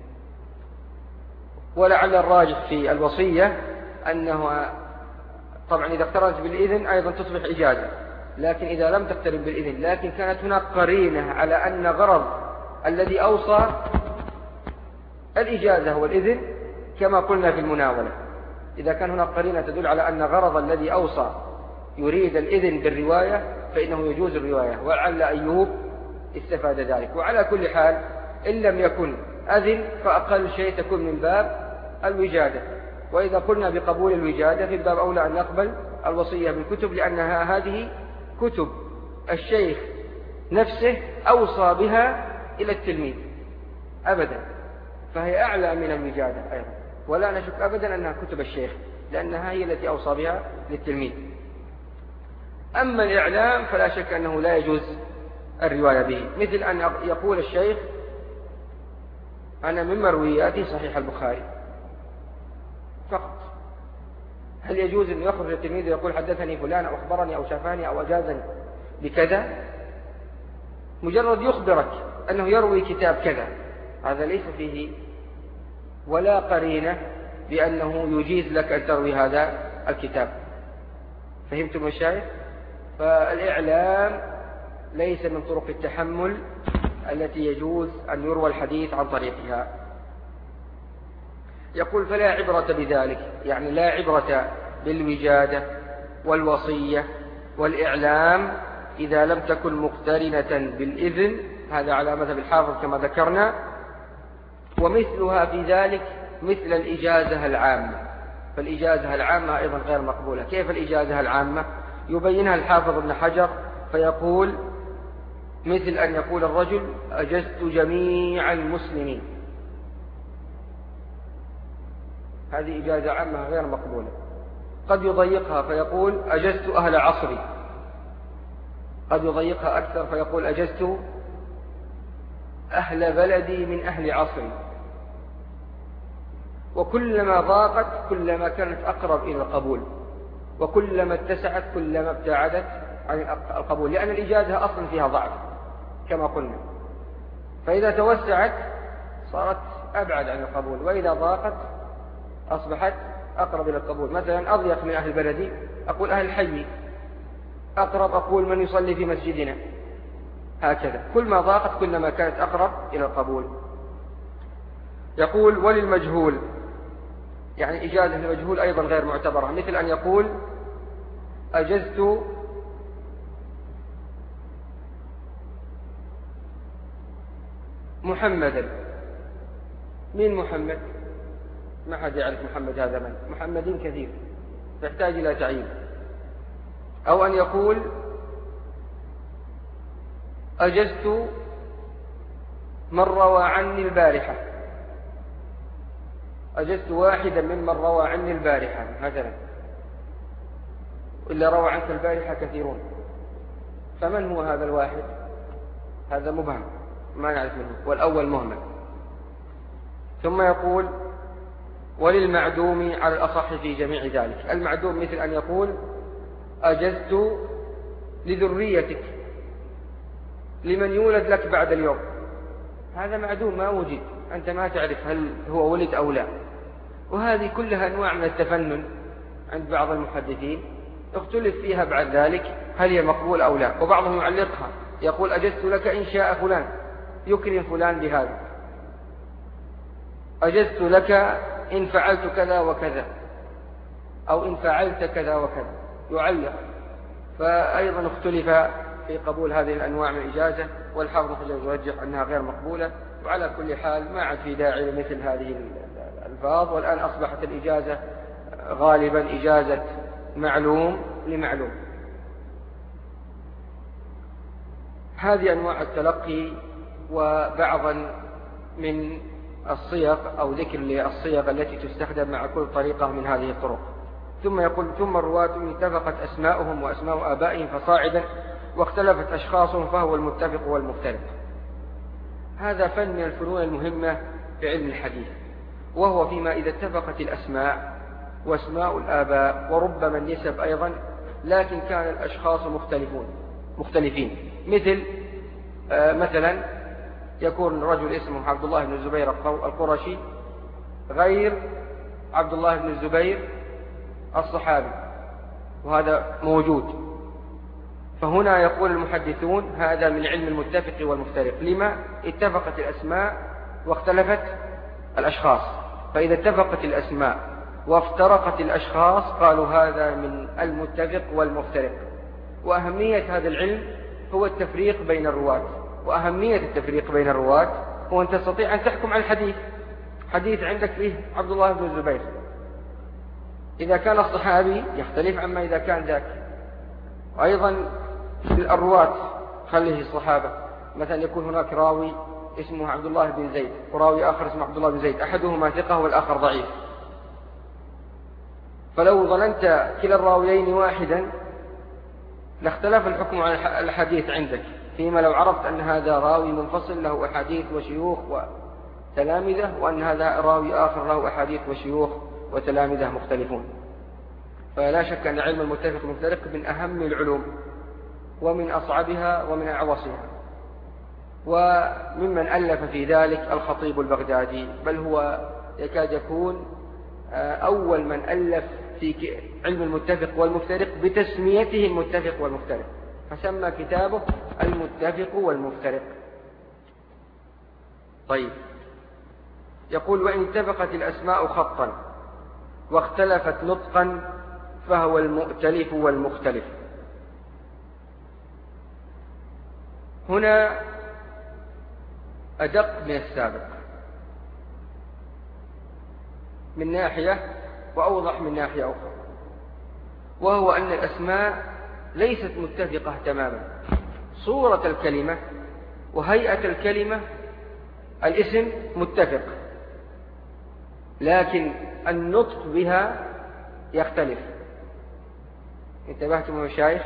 ولعل الراجح في الوصية أنه طبعا إذا اقترنت بالإذن أيضا تصبح إجازة، لكن إذا لم تقترن بالإذن لكن كانت هناك قرينة على أن غرض الذي أوصى الإجازة والإذن كما قلنا في المناولة، إذا كان هناك قرينة تدل على أن غرض الذي أوصى يريد الإذن بالرواية فإنه يجوز الرواية، ولعل أيوب استفاد ذلك. وعلى كل حال إن لم يكن أذن فأقل شيء تكون من باب الوجادة، وإذا قلنا بقبول الوجادة في باب أولى أن نقبل الوصية بالكتب، لأنها هذه كتب الشيخ نفسه أوصى بها إلى التلميذ أبدا، فهي أعلى من الوجادة أيضا، ولا نشك أبدا أنها كتب الشيخ لأنها هي التي أوصى بها للتلميذ. أما الإعلام فلا شك أنه لا يجوز الرواية به، مثل أن يقول الشيخ أنا من مروياتي صحيح البخاري فقط. هل يجوز أن يخرج التلميذ ويقول حدثني فلان أو أخبرني أو شافاني أو أجازني بكذا؟ مجرد يخبرك أنه يروي كتاب كذا، هذا ليس فيه ولا قرينة بأنه يجيز لك أن تروي هذا الكتاب. فهمتم الشيخ؟ فالإعلام ليس من طرق التحمل التي يجوز أن يروى الحديث عن طريقها. يقول فلا عبرة بذلك، يعني لا عبرة بالوجادة والوصية والإعلام إذا لم تكن مقترنة بالإذن، هذا على مذهب الحافظ كما ذكرنا. ومثلها في ذلك مثل الإجازة العامة، فالإجازة العامة أيضا غير مقبولة. كيف الإجازة العامة؟ يبينها الحافظ ابن حجر فيقول مثل أن يقول الرجل أجزت جميع المسلمين، هذه إجازة عامة غير مقبولة. قد يضيقها فيقول أجزت أهل عصري، قد يضيقها أكثر فيقول أجزت أهل بلدي من أهل عصري. وكلما ضاقت كلما كانت أقرب إلى القبول، وكلما اتسعت كلما ابتعدت عن القبول، لأن الإجازة أصلا فيها ضعف كما قلنا، فإذا توسعت صارت أبعد عن القبول، وإذا ضاقت أصبحت أقرب إلى القبول. مثلا أضيق من أهل بلدي أقول أهل الحي، أقرب أقول من يصلي في مسجدنا، هكذا كل ما ضاقت كلما كانت أقرب إلى القبول. يقول وللمجهول، يعني إجازة المجهول أيضا غير معتبرة، مثل أن يقول أجزت محمدا. مين محمد؟ ما حد يعرف محمد هذا من؟ محمدين كثير يحتاج إلى تعيين. أو أن يقول أجزت من روى عني البارحة، أجزت واحدا ممن روى عني البارحة مثلا، إلا روى عنك البارحة كثيرون، فمن هو هذا الواحد؟ هذا مبهم ما نعرف منه، والأول مهمل. ثم يقول وللمعدوم على الأصح في جميع ذلك. المعدوم مثل أن يقول أجزت لذريتك، لمن يولد لك بعد اليوم، هذا معدوم ما وجد، أنت ما تعرف هل هو ولد أو لا. وهذه كلها أنواع من التفنن عند بعض المحدثين، اختلف فيها بعد ذلك هل هي مقبول أو لا. وبعضهم يعلقها يقول أجزت لك إن شاء فلان، يكرم فلان بهذا، أجزت لك إن فعلت كذا وكذا، أو إن فعلت كذا وكذا، يعلق. فأيضا اختلف في قبول هذه الأنواع من الإجازة، والحافظ يرجح أنها غير مقبولة. وعلى كل حال ما عاد في داعي لمثل هذه الألفاظ. والآن أصبحت الإجازة غالبا إجازة معلوم لمعلوم. هذه أنواع التلقي، وبعضا من الصيغ أو ذكر للصيغ التي تستخدم مع كل طريقة من هذه الطرق. ثم يقول ثم الرواة اتفقت أسماؤهم وأسماء آبائهم فصاعدا، واختلفت أشخاصهم فهو المتفق والمختلف. هذا فن من الفنون المهمة في علم الحديث، وهو فيما إذا اتفقت الأسماء وأسماء الآباء وربما النسب أيضا، لكن كان الأشخاص مختلفون مختلفين. مثل آه مثلا يكون رجل اسمه عبد الله بن الزبير القرشي غير عبد الله بن الزبير الصحابي، وهذا موجود. فهنا يقول المحدثون هذا من علم المتفق والمفترق. لما؟ اتفقت الأسماء واختلفت الأشخاص. فإذا اتفقت الأسماء وافترقت الأشخاص قالوا هذا من المتفق والمفترق. وأهمية هذا العلم هو التفريق بين الرواة. وأهمية التفريق بين الرواة هو أن تستطيع أن تحكم على الحديث. حديث عندك فيه عبد الله بن الزبير، إذا كان الصحابي يختلف عما إذا كان ذاك. وأيضا الرواة خليه الصحابة، مثلا يكون هناك راوي اسمه عبد الله بن زيد وراوي آخر اسمه عبد الله بن زيد، أحدهما ثقة والآخر ضعيف، فلو ظننت كلا الراويين واحدا لاختلف الحكم على الحديث عندك، فيما لو عرفت أن هذا راوي منفصل له أحاديث وشيوخ وتلامذة، وأن هذا راوي آخر له أحاديث وشيوخ وتلامذة مختلفون. فلا شك أن علم المتفق والمفترق من أهم العلوم ومن أصعبها ومن أعوصها. وممن ألف في ذلك الخطيب البغدادي، بل هو يكاد يكون أول من ألف في علم المتفق والمفترق بتسميته المتفق والمفترق، فسمى كتابه المتفق والمفترق. طيب، يقول وإن اتفقت الأسماء خطا واختلفت نطقا فهو المؤتلف والمختلف. هنا أدق من السابق من ناحية وأوضح من ناحية أخرى، وهو أن الأسماء ليست متفقة تماما. صورة الكلمة وهيئة الكلمة الاسم متفق، لكن النطق بها يختلف. انتبهتم يا مشايخ؟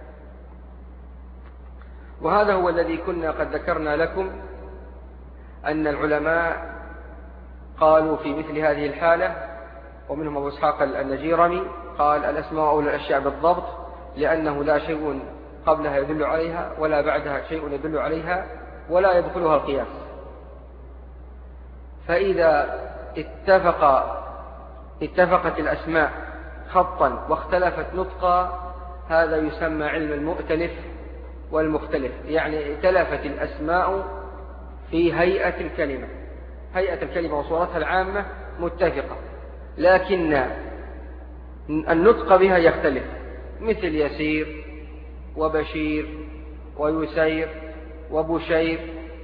وهذا هو الذي كنا قد ذكرنا لكم أن العلماء قالوا في مثل هذه الحالة، ومنهم أبو إسحاق النجيرمي قال الأسماء أولى الأشياء بالضبط، لأنه لا شيء قبلها يدل عليها ولا بعدها شيء يدل عليها ولا يدخلها القياس. فإذا اتفق اتفقت الأسماء خطا واختلفت نطقا، هذا يسمى علم المؤتلف والمختلف. يعني ائتلفت الأسماء في هيئة الكلمة، هيئة الكلمة وصورتها العامة متفقة، لكن النطق بها يختلف، مثل يسير وبشير ويسير وبشير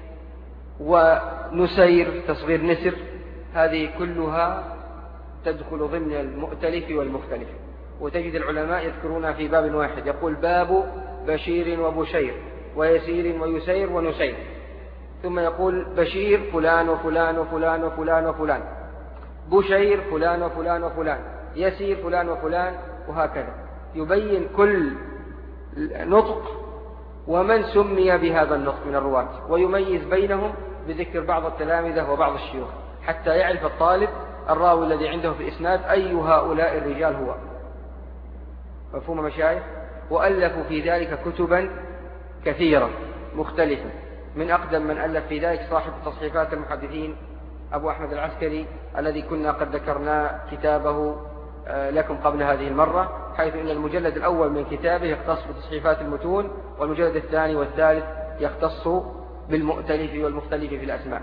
ونسير تصغير نسر، هذه كلها تدخل ضمن المؤتلف والمختلف. وتجد العلماء يذكرونها في باب واحد، يقول باب بشير وبشير ويسير ويسير ونسير، ثم يقول بشير فلان وفلان وفلان وفلان وفلان، بشير فلان وفلان وفلان، يسير فلان وفلان، وهكذا يبين كل نطق ومن سمي بهذا النطق من الرواة، ويميز بينهم بذكر بعض التلامذة وبعض الشيوخ، حتى يعرف الطالب الراوي الذي عنده في الإسناد أي هؤلاء الرجال هو. مفهوم مشايخ؟ وألفوا في ذلك كتبا كثيرة مختلفة، من أقدم من ألف في ذلك صاحب تصحيفات المحدثين أبو أحمد العسكري، الذي كنا قد ذكرنا كتابه لكم قبل هذه المرة، حيث أن المجلد الأول من كتابه يختص بتصحيفات المتون، والمجلد الثاني والثالث يختص بالمؤتلف والمختلف في الأسماء.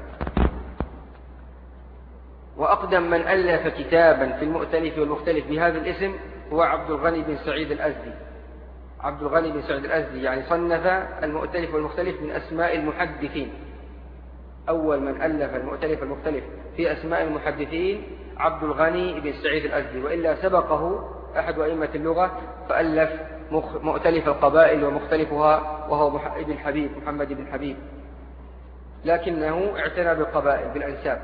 وأقدم من ألف كتابا في المؤتلف والمختلف بهذا الاسم هو عبد الغني بن سعيد الأزدي. عبد الغني بن سعيد الأزدي يعني صنف المؤتلف والمختلف من أسماء المحدثين. أول من ألف المؤتلف والمختلف في أسماء المحدثين عبد الغني بن سعيد الأزدي، وإلا سبقه أحد أئمة اللغة فألف مؤتلف القبائل ومختلفها، وهو ابن حبيب، محمد بن حبيب، لكنه اعتنى بالقبائل بالأنساب.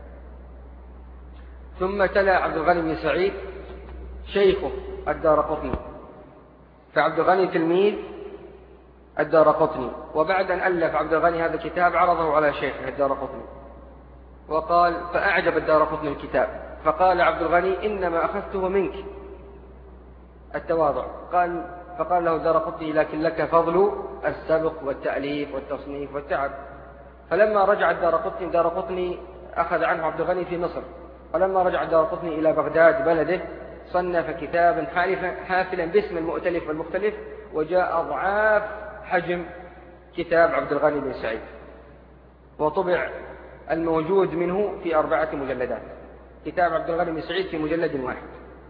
ثم تلا عبد الغني بن سعيد شيخه الدارقطني، فعبد الغني تلميذ الدارقطني، وبعد أن ألف عبد الغني هذا الكتاب عرضه على شيخه الدارقطني، وقال فأعجب الدارقطني الكتاب، فقال عبد الغني إنما أخذته منك، التواضع. قال فقال له الدارقطني لكن لك فضل السبق والتأليف والتصنيف والتعب. فلما رجع الدارقطني الدارقطني أخذ عنه عبد الغني في مصر، ولما رجع الدارقطني إلى بغداد بلده صنف كتابا حافلا باسم المؤتلف والمختلف، وجاء أضعاف حجم كتاب عبد الغني بن سعيد، وطبع الموجود منه في أربعة مجلدات، كتاب عبد الغني بن سعيد في مجلد واحد.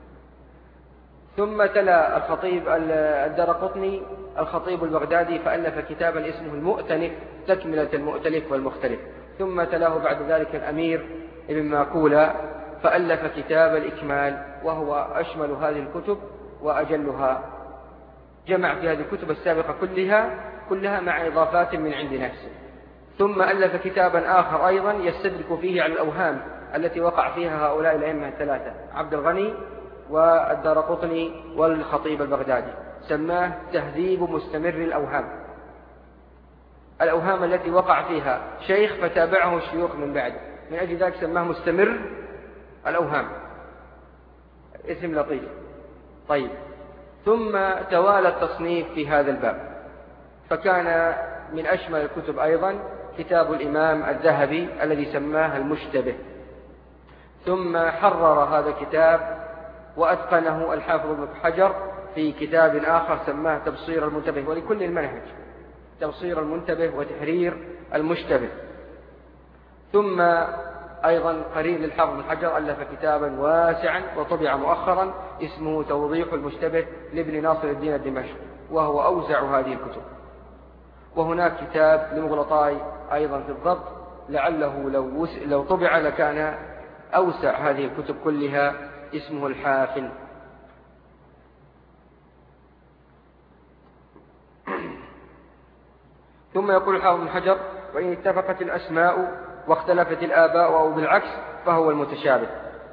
ثم تلا الخطيب الدارقطني الخطيب البغدادي فألف كتابا اسمه المؤتنف تكملة المؤتلف والمختلف. ثم تلاه بعد ذلك الأمير ابن ماكولة فألف كتاب الإكمال، وهو أشمل هذه الكتب وأجلها، جمع في هذه الكتب السابقة كلها كلها مع إضافات من عند نفسه. ثم ألف كتابا آخر أيضا يستدرك فيه على الأوهام التي وقع فيها هؤلاء الأئمة الثلاثة عبد الغني والدارقطني والخطيب البغدادي، سماه تهذيب مستمر الأوهام، الأوهام التي وقع فيها شيخ فتابعه الشيوخ من بعد، من أجل ذلك سماه مستمر الأوهام، اسم لطيف. طيب، ثم توالى التصنيف في هذا الباب، فكان من أشمل الكتب أيضا كتاب الإمام الذهبي الذي سماه المشتبه. ثم حرر هذا الكتاب وأتقنه الحافظ ابن حجر في كتاب آخر سماه تبصير المنتبه، ولكل المنهج تبصير المنتبه وتحرير المشتبه. ثم أيضا قريب للحافظ ابن حجر ألف كتابا واسعا وطبع مؤخرا اسمه توضيح المشتبه لابن ناصر الدين الدمشقي، وهو أوسع هذه الكتب. وهناك كتاب لمغلطاي أيضا في الضبط، لعله لو, لو طبع لكان أوسع هذه الكتب كلها، اسمه الحافل. ثم يقول الحافظ ابن حجر وإن اتفقت الأسماء واختلفت الآباء أو بالعكس فهو المتشابه،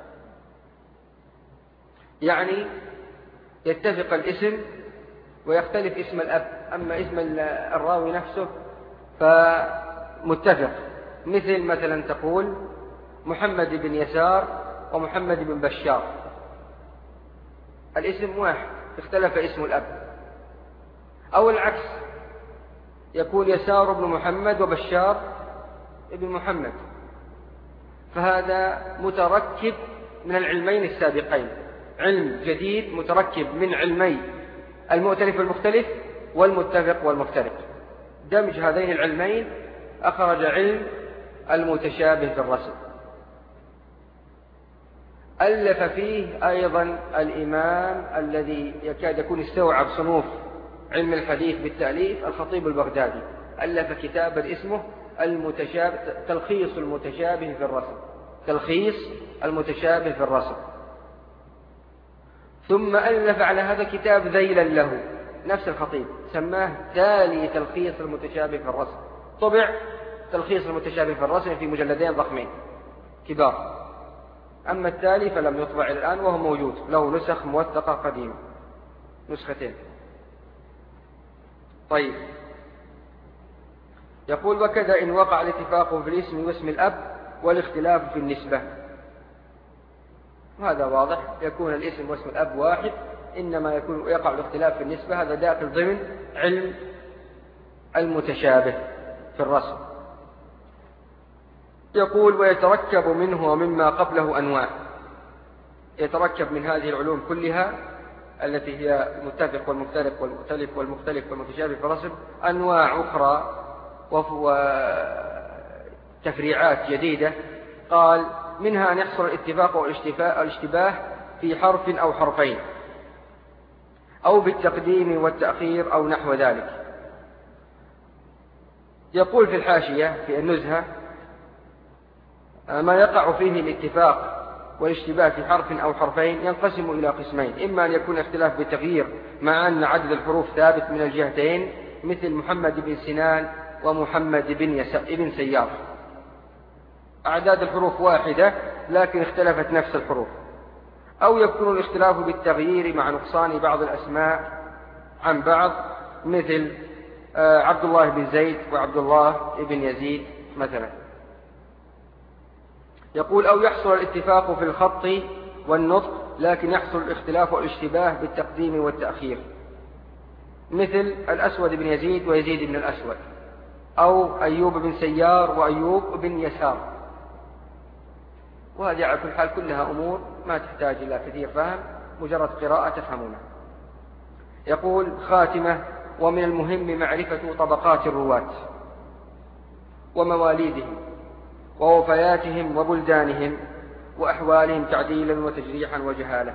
يعني يتفق الاسم ويختلف اسم الأب، أما اسم الراوي نفسه فمتفق، مثل مثلا تقول محمد بن يسار ومحمد بن بشار، الاسم واحد اختلف اسم الأب. أو العكس، يكون يسار بن محمد وبشار ابن محمد، فهذا متركب من العلمين السابقين، علم جديد متركب من علمي المؤتلف والمختلف والمتفق والمفترق. دمج هذين العلمين أخرج علم المتشابه في الرسم. ألف فيه أيضا الإمام الذي يكاد يكون استوعب صنوف علم الحديث بالتأليف، الخطيب البغدادي، ألف كتابا اسمه المتشابه تلخيص المتشابه في الرسم، تلخيص المتشابه في الرسم. ثم ألف على هذا الكتاب ذيلا له، نفس الخطيب، سماه تالي تلخيص المتشابه في الرسم. طبع تلخيص المتشابه في الرسم في مجلدين ضخمين كبار، أما التالي فلم يطبع إلى الآن وهو موجود، له نسخ موثقة قديمة، نسختين. طيب، يقول: وكذا إن وقع الاتفاق في الاسم واسم الأب والاختلاف في النسبة. وهذا واضح، يكون الاسم واسم الأب واحد، إنما يكون يقع الاختلاف في النسبة، هذا داخل ضمن علم المتشابه في الرسم. يقول: ويتركب منه ومما قبله أنواع. يتركب من هذه العلوم كلها التي هي المتفق والمفترق والمختلف والمختلف والمتشابه في الرسم أنواع أخرى وتفريعات جديدة. قال: منها أن يحصل الاتفاق والاشتباه في حرف أو حرفين، أو بالتقديم والتأخير أو نحو ذلك. يقول في الحاشية في النزهة: ما يقع فيه الاتفاق والاشتباه في حرف أو حرفين ينقسم إلى قسمين: إما أن يكون اختلاف بالتغيير مع أن عدد الحروف ثابت من الجهتين، مثل محمد بن سنان ومحمد بن سيار، أعداد الحروف واحدة لكن اختلفت نفس الحروف. أو يكون الاختلاف بالتغيير مع نقصان بعض الأسماء عن بعض، مثل عبد الله بن زيد وعبد الله بن يزيد مثلا. يقول: أو يحصل الاتفاق في الخط والنطق لكن يحصل الاختلاف والاشتباه بالتقديم والتأخير، مثل الأسود بن يزيد ويزيد بن الأسود، أو أيوب بن سيار وأيوب بن يسار. وهذه على كل حال كلها أمور ما تحتاج إلى كثير فهم، مجرد قراءة تفهمونها. يقول: خاتمة: ومن المهم معرفة طبقات الرواة ومواليدهم ووفياتهم وبلدانهم وأحوالهم تعديلا وتجريحا وجهالة.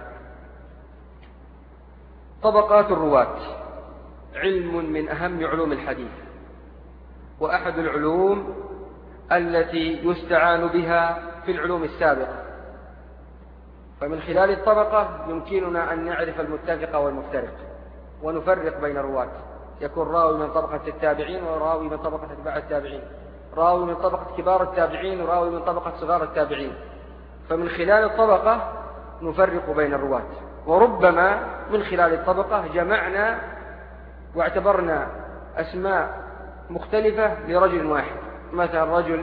طبقات الرواة علم من أهم علوم الحديث، وأحد العلوم التي يستعان بها في العلوم السابقة. فمن خلال الطبقة يمكننا أن نعرف المتفق والمفترق ونفرق بين الرواة. يكون راوي من طبقة التابعين وراوي من طبقة أتباع التابعين، راوي من طبقة كبار التابعين وراوي من طبقة صغار التابعين. فمن خلال الطبقة نفرق بين الرواة. وربما من خلال الطبقة جمعنا واعتبرنا أسماء مختلفة لرجل واحد، مثلا رجل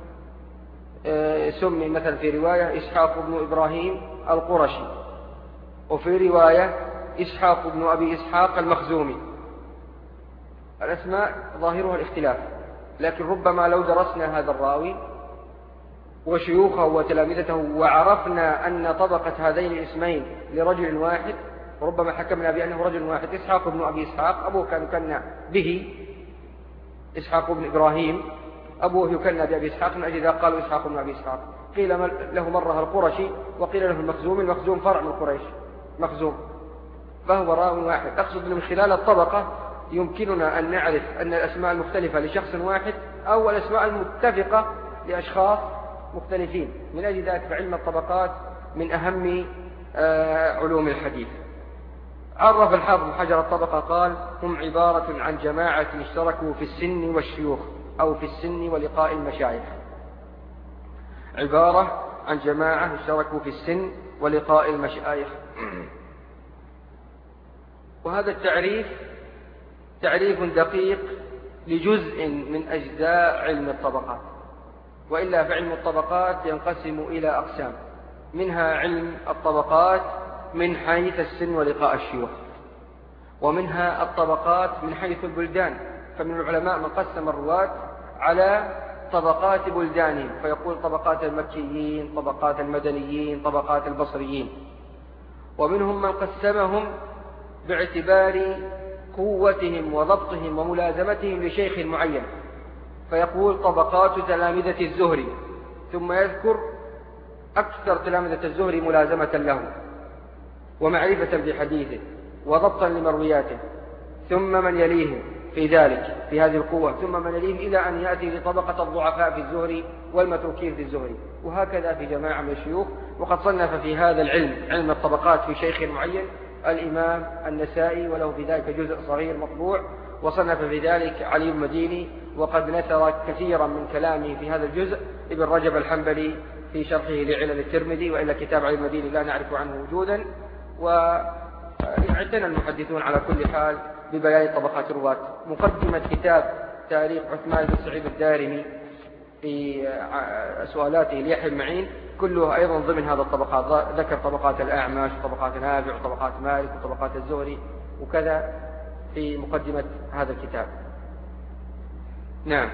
سمي مثلا في رواية إسحاق بن إبراهيم القرشي، وفي رواية إسحاق بن أبي إسحاق المخزومي. الأسماء ظاهرها الاختلاف، لكن ربما لو درسنا هذا الراوي وشيوخه وتلامذته وعرفنا أن طبقة هذين الاسمين لرجل واحد، ربما حكمنا بأنه رجل واحد. إسحاق بن أبي إسحاق أبوه كان يكنى به إسحاق بن إبراهيم، أبوه يكنى بأبي إسحاق، من أجل ذلك قالوا إسحاق بن أبي إسحاق. قيل له مرة القرشي وقيل له المخزوم، المخزوم فرع من قريش مخزوم، فهو راوي واحد. أقصد من خلال الطبقة يمكننا أن نعرف أن الأسماء المختلفة لشخص واحد أو الأسماء المتفقة لأشخاص مختلفين. من أجل ذلك فعلم الطبقات من أهم علوم الحديث. عرف الحافظ حجر الطبقة قال: هم عبارة عن جماعة اشتركوا في السن والشيوخ أو في السن ولقاء المشايخ. عبارة عن جماعة اشتركوا في السن ولقاء المشايخ. وهذا التعريف تعريف دقيق لجزء من أجزاء علم الطبقات، وإلا فعلم الطبقات ينقسم إلى أقسام، منها علم الطبقات من حيث السن ولقاء الشيوخ، ومنها الطبقات من حيث البلدان. فمن العلماء من قسم الرواة على طبقات بلدانهم، فيقول طبقات المكيين، طبقات المدنيين، طبقات البصريين. ومنهم من قسمهم باعتبار قوتهم وضبطهم وملازمتهم لشيخ معين، فيقول طبقات تلامذة الزهري، ثم يذكر أكثر تلامذة الزهري ملازمة له ومعرفة بحديثه وضبطا لمروياته، ثم من يليهم في ذلك في هذه القوة، ثم من يليهم إلى أن يأتي لطبقة الضعفاء في الزهري والمتروكين في الزهري، وهكذا في جماعة من الشيوخ. وقد صنف في هذا العلم، علم الطبقات، في شيخ معين الإمام النسائي، وله في ذلك جزء صغير مطبوع، وصنف في ذلك علي المديني، وقد نثر كثيرا من كلامه في هذا الجزء ابن رجب الحنبلي في شرحه لعلل الترمذي، وإلا كتاب علي المديني لا نعرف عنه وجودا. واعتنى المحدثون على كل حال ببيان طبقات الرواة. مقدمة كتاب تاريخ عثمان بن سعيد الدارمي في سؤالاته ليحيى المعين كله أيضا ضمن هذا الطبقات، ذكر طبقات الأعمش وطبقات نافع وطبقات مالك وطبقات الزهري وكذا في مقدمة هذا الكتاب. نعم.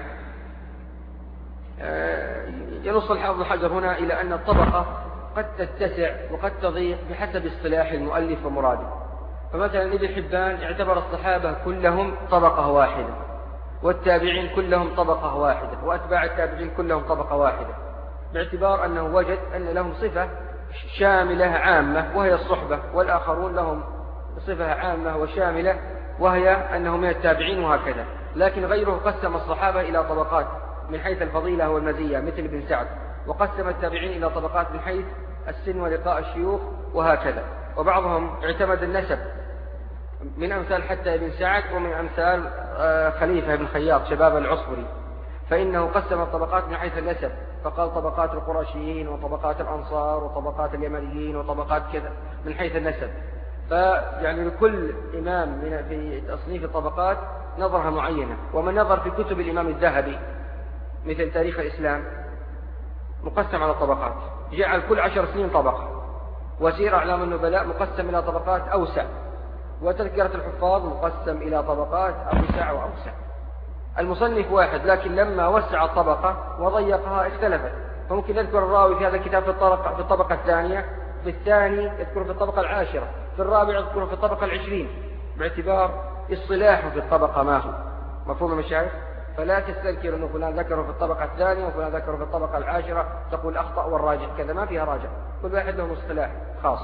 ينص الحافظ ابن حجر هنا إلى أن الطبقة قد تتسع وقد تضيق بحسب اصطلاح المؤلف ومراده. فمثلا ابن حبان اعتبر الصحابة كلهم طبقة واحدة، والتابعين كلهم طبقة واحدة، وأتباع التابعين كلهم طبقة واحدة، باعتبار أنه وجد أن لهم صفة شاملة عامة وهي الصحبة، والآخرون لهم صفة عامة وشاملة وهي أنهم من التابعين، وهكذا. لكن غيره قسم الصحابة إلى طبقات من حيث الفضيلة والمزية مثل ابن سعد، وقسم التابعين إلى طبقات من حيث السن ولقاء الشيوخ وهكذا. وبعضهم اعتمد النسب من أمثال حتى ابن سعد، ومن أمثال خليفة بن خياط شباب العصفري، فإنه قسم الطبقات من حيث النسب، فقال طبقات القرشيين وطبقات الأنصار وطبقات اليمنيين وطبقات كذا من حيث النسب. فيعني لكل إمام من في تصنيف الطبقات نظرها معينة. ومن نظر في كتب الإمام الذهبي مثل تاريخ الإسلام مقسم على طبقات، جعل كل عشر سنين طبقة، وسير أعلام النبلاء مقسم إلى طبقات أوسع، وتذكرة الحفاظ مقسم إلى طبقات أوسع وأوسع. المصنف واحد، لكن لما وسع الطبقة وضيقها اختلفت، فممكن يذكر الراوي في هذا الكتاب في الطبقة, في الطبقة الثانية، في الثاني يذكره في الطبقة العاشرة، في الرابع يذكره في الطبقة العشرين، باعتبار اصطلاحه في الطبقة ما هو. مفهوم المشايخ؟ فلا تستذكر أنه فلان ذكره في الطبقة الثانية وفلان ذكره في الطبقة العاشرة تقول أخطأ والراجع كذا، ما فيها راجع، كل واحد له اصطلاح خاص.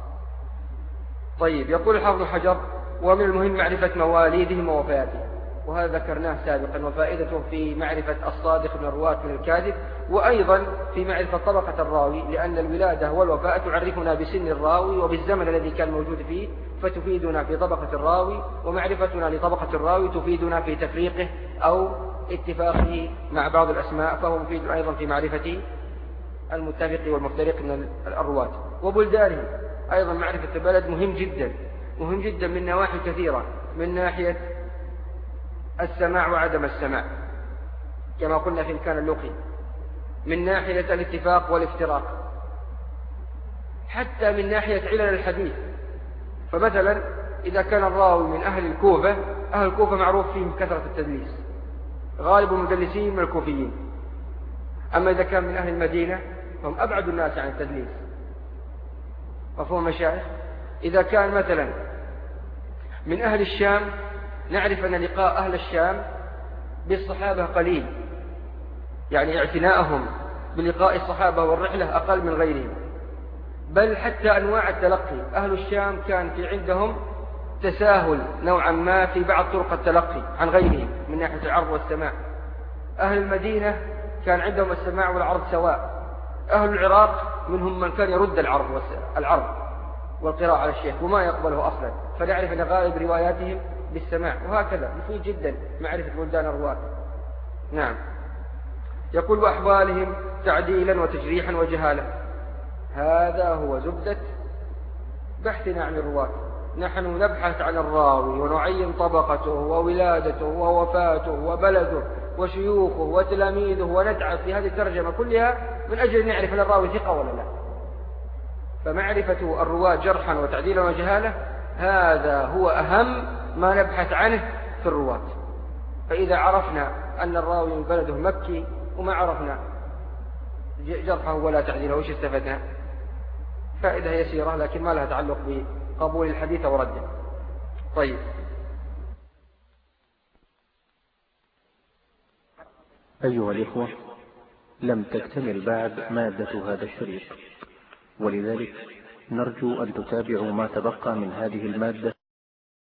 طيب، يقول الحافظ ابن حجر: ومن المهم معرفة مواليدهم ووفاتهم، وهذا ذكرناه سابقا، وفائدته في معرفة الصادق من الرواة من الكاذب، وأيضا في معرفة طبقة الراوي، لأن الولادة والوفاة تعرفنا بسن الراوي وبالزمن الذي كان موجود فيه، فتفيدنا في طبقة الراوي، ومعرفتنا لطبقة الراوي تفيدنا في تفريقه أو اتفاقه مع بعض الأسماء، فهو مفيد أيضا في معرفة المتفق والمفترق من الرواة. وبلدانهم أيضا، معرفة البلد مهم جدا، مهم جدا من نواحي كثيرة، من ناحية السماع وعدم السماع كما قلنا في إمكان اللقي، من ناحية الاتفاق والافتراق، حتى من ناحية علل الحديث. فمثلا إذا كان الراوي من أهل الكوفة، أهل الكوفة معروف فيهم كثرة التدليس، غالب المدلسين من الكوفيين. أما إذا كان من أهل المدينة فهم أبعد الناس عن التدليس. مفهوم مشايخ؟ إذا كان مثلا من أهل الشام، نعرف أن لقاء أهل الشام بالصحابة قليل، يعني اعتناءهم بلقاء الصحابة والرحلة أقل من غيرهم. بل حتى أنواع التلقي، أهل الشام كان في عندهم تساهل نوعا ما في بعض طرق التلقي عن غيرهم من ناحية العرض والسماع. أهل المدينة كان عندهم السماع والعرض سواء. أهل العراق منهم من كان يرد العرض العرض والقراءة على الشيخ وما يقبله أصلا، فنعرف أن غالب رواياتهم بالسماع. وهكذا مفيد جدا معرفة بلدان الرواة. نعم. يقول: وأحوالهم تعديلا وتجريحا وجهالا. هذا هو زبدة بحثنا عن الرواة. نحن نبحث عن الراوي ونعين طبقته وولادته ووفاته وبلده وشيوخه وتلاميذه، ونتعب في هذه الترجمة كلها من أجل أن نعرف أن الراوي ثقة ولا لا. فمعرفة الرواة جرحا وتعديلا وجهالة هذا هو أهم ما نبحث عنه في الرواة. فإذا عرفنا أن الراوي من بلده مكي وما عرفنا جرحه ولا تعديله، وش استفدنا؟ فائدة يسيرة لكن ما لها تعلق بقبول الحديث أو رده. طيب، أيها الإخوة، لم تكتمل بعد مادة هذا الشريط، ولذلك نرجو أن تتابعوا ما تبقى من هذه المادة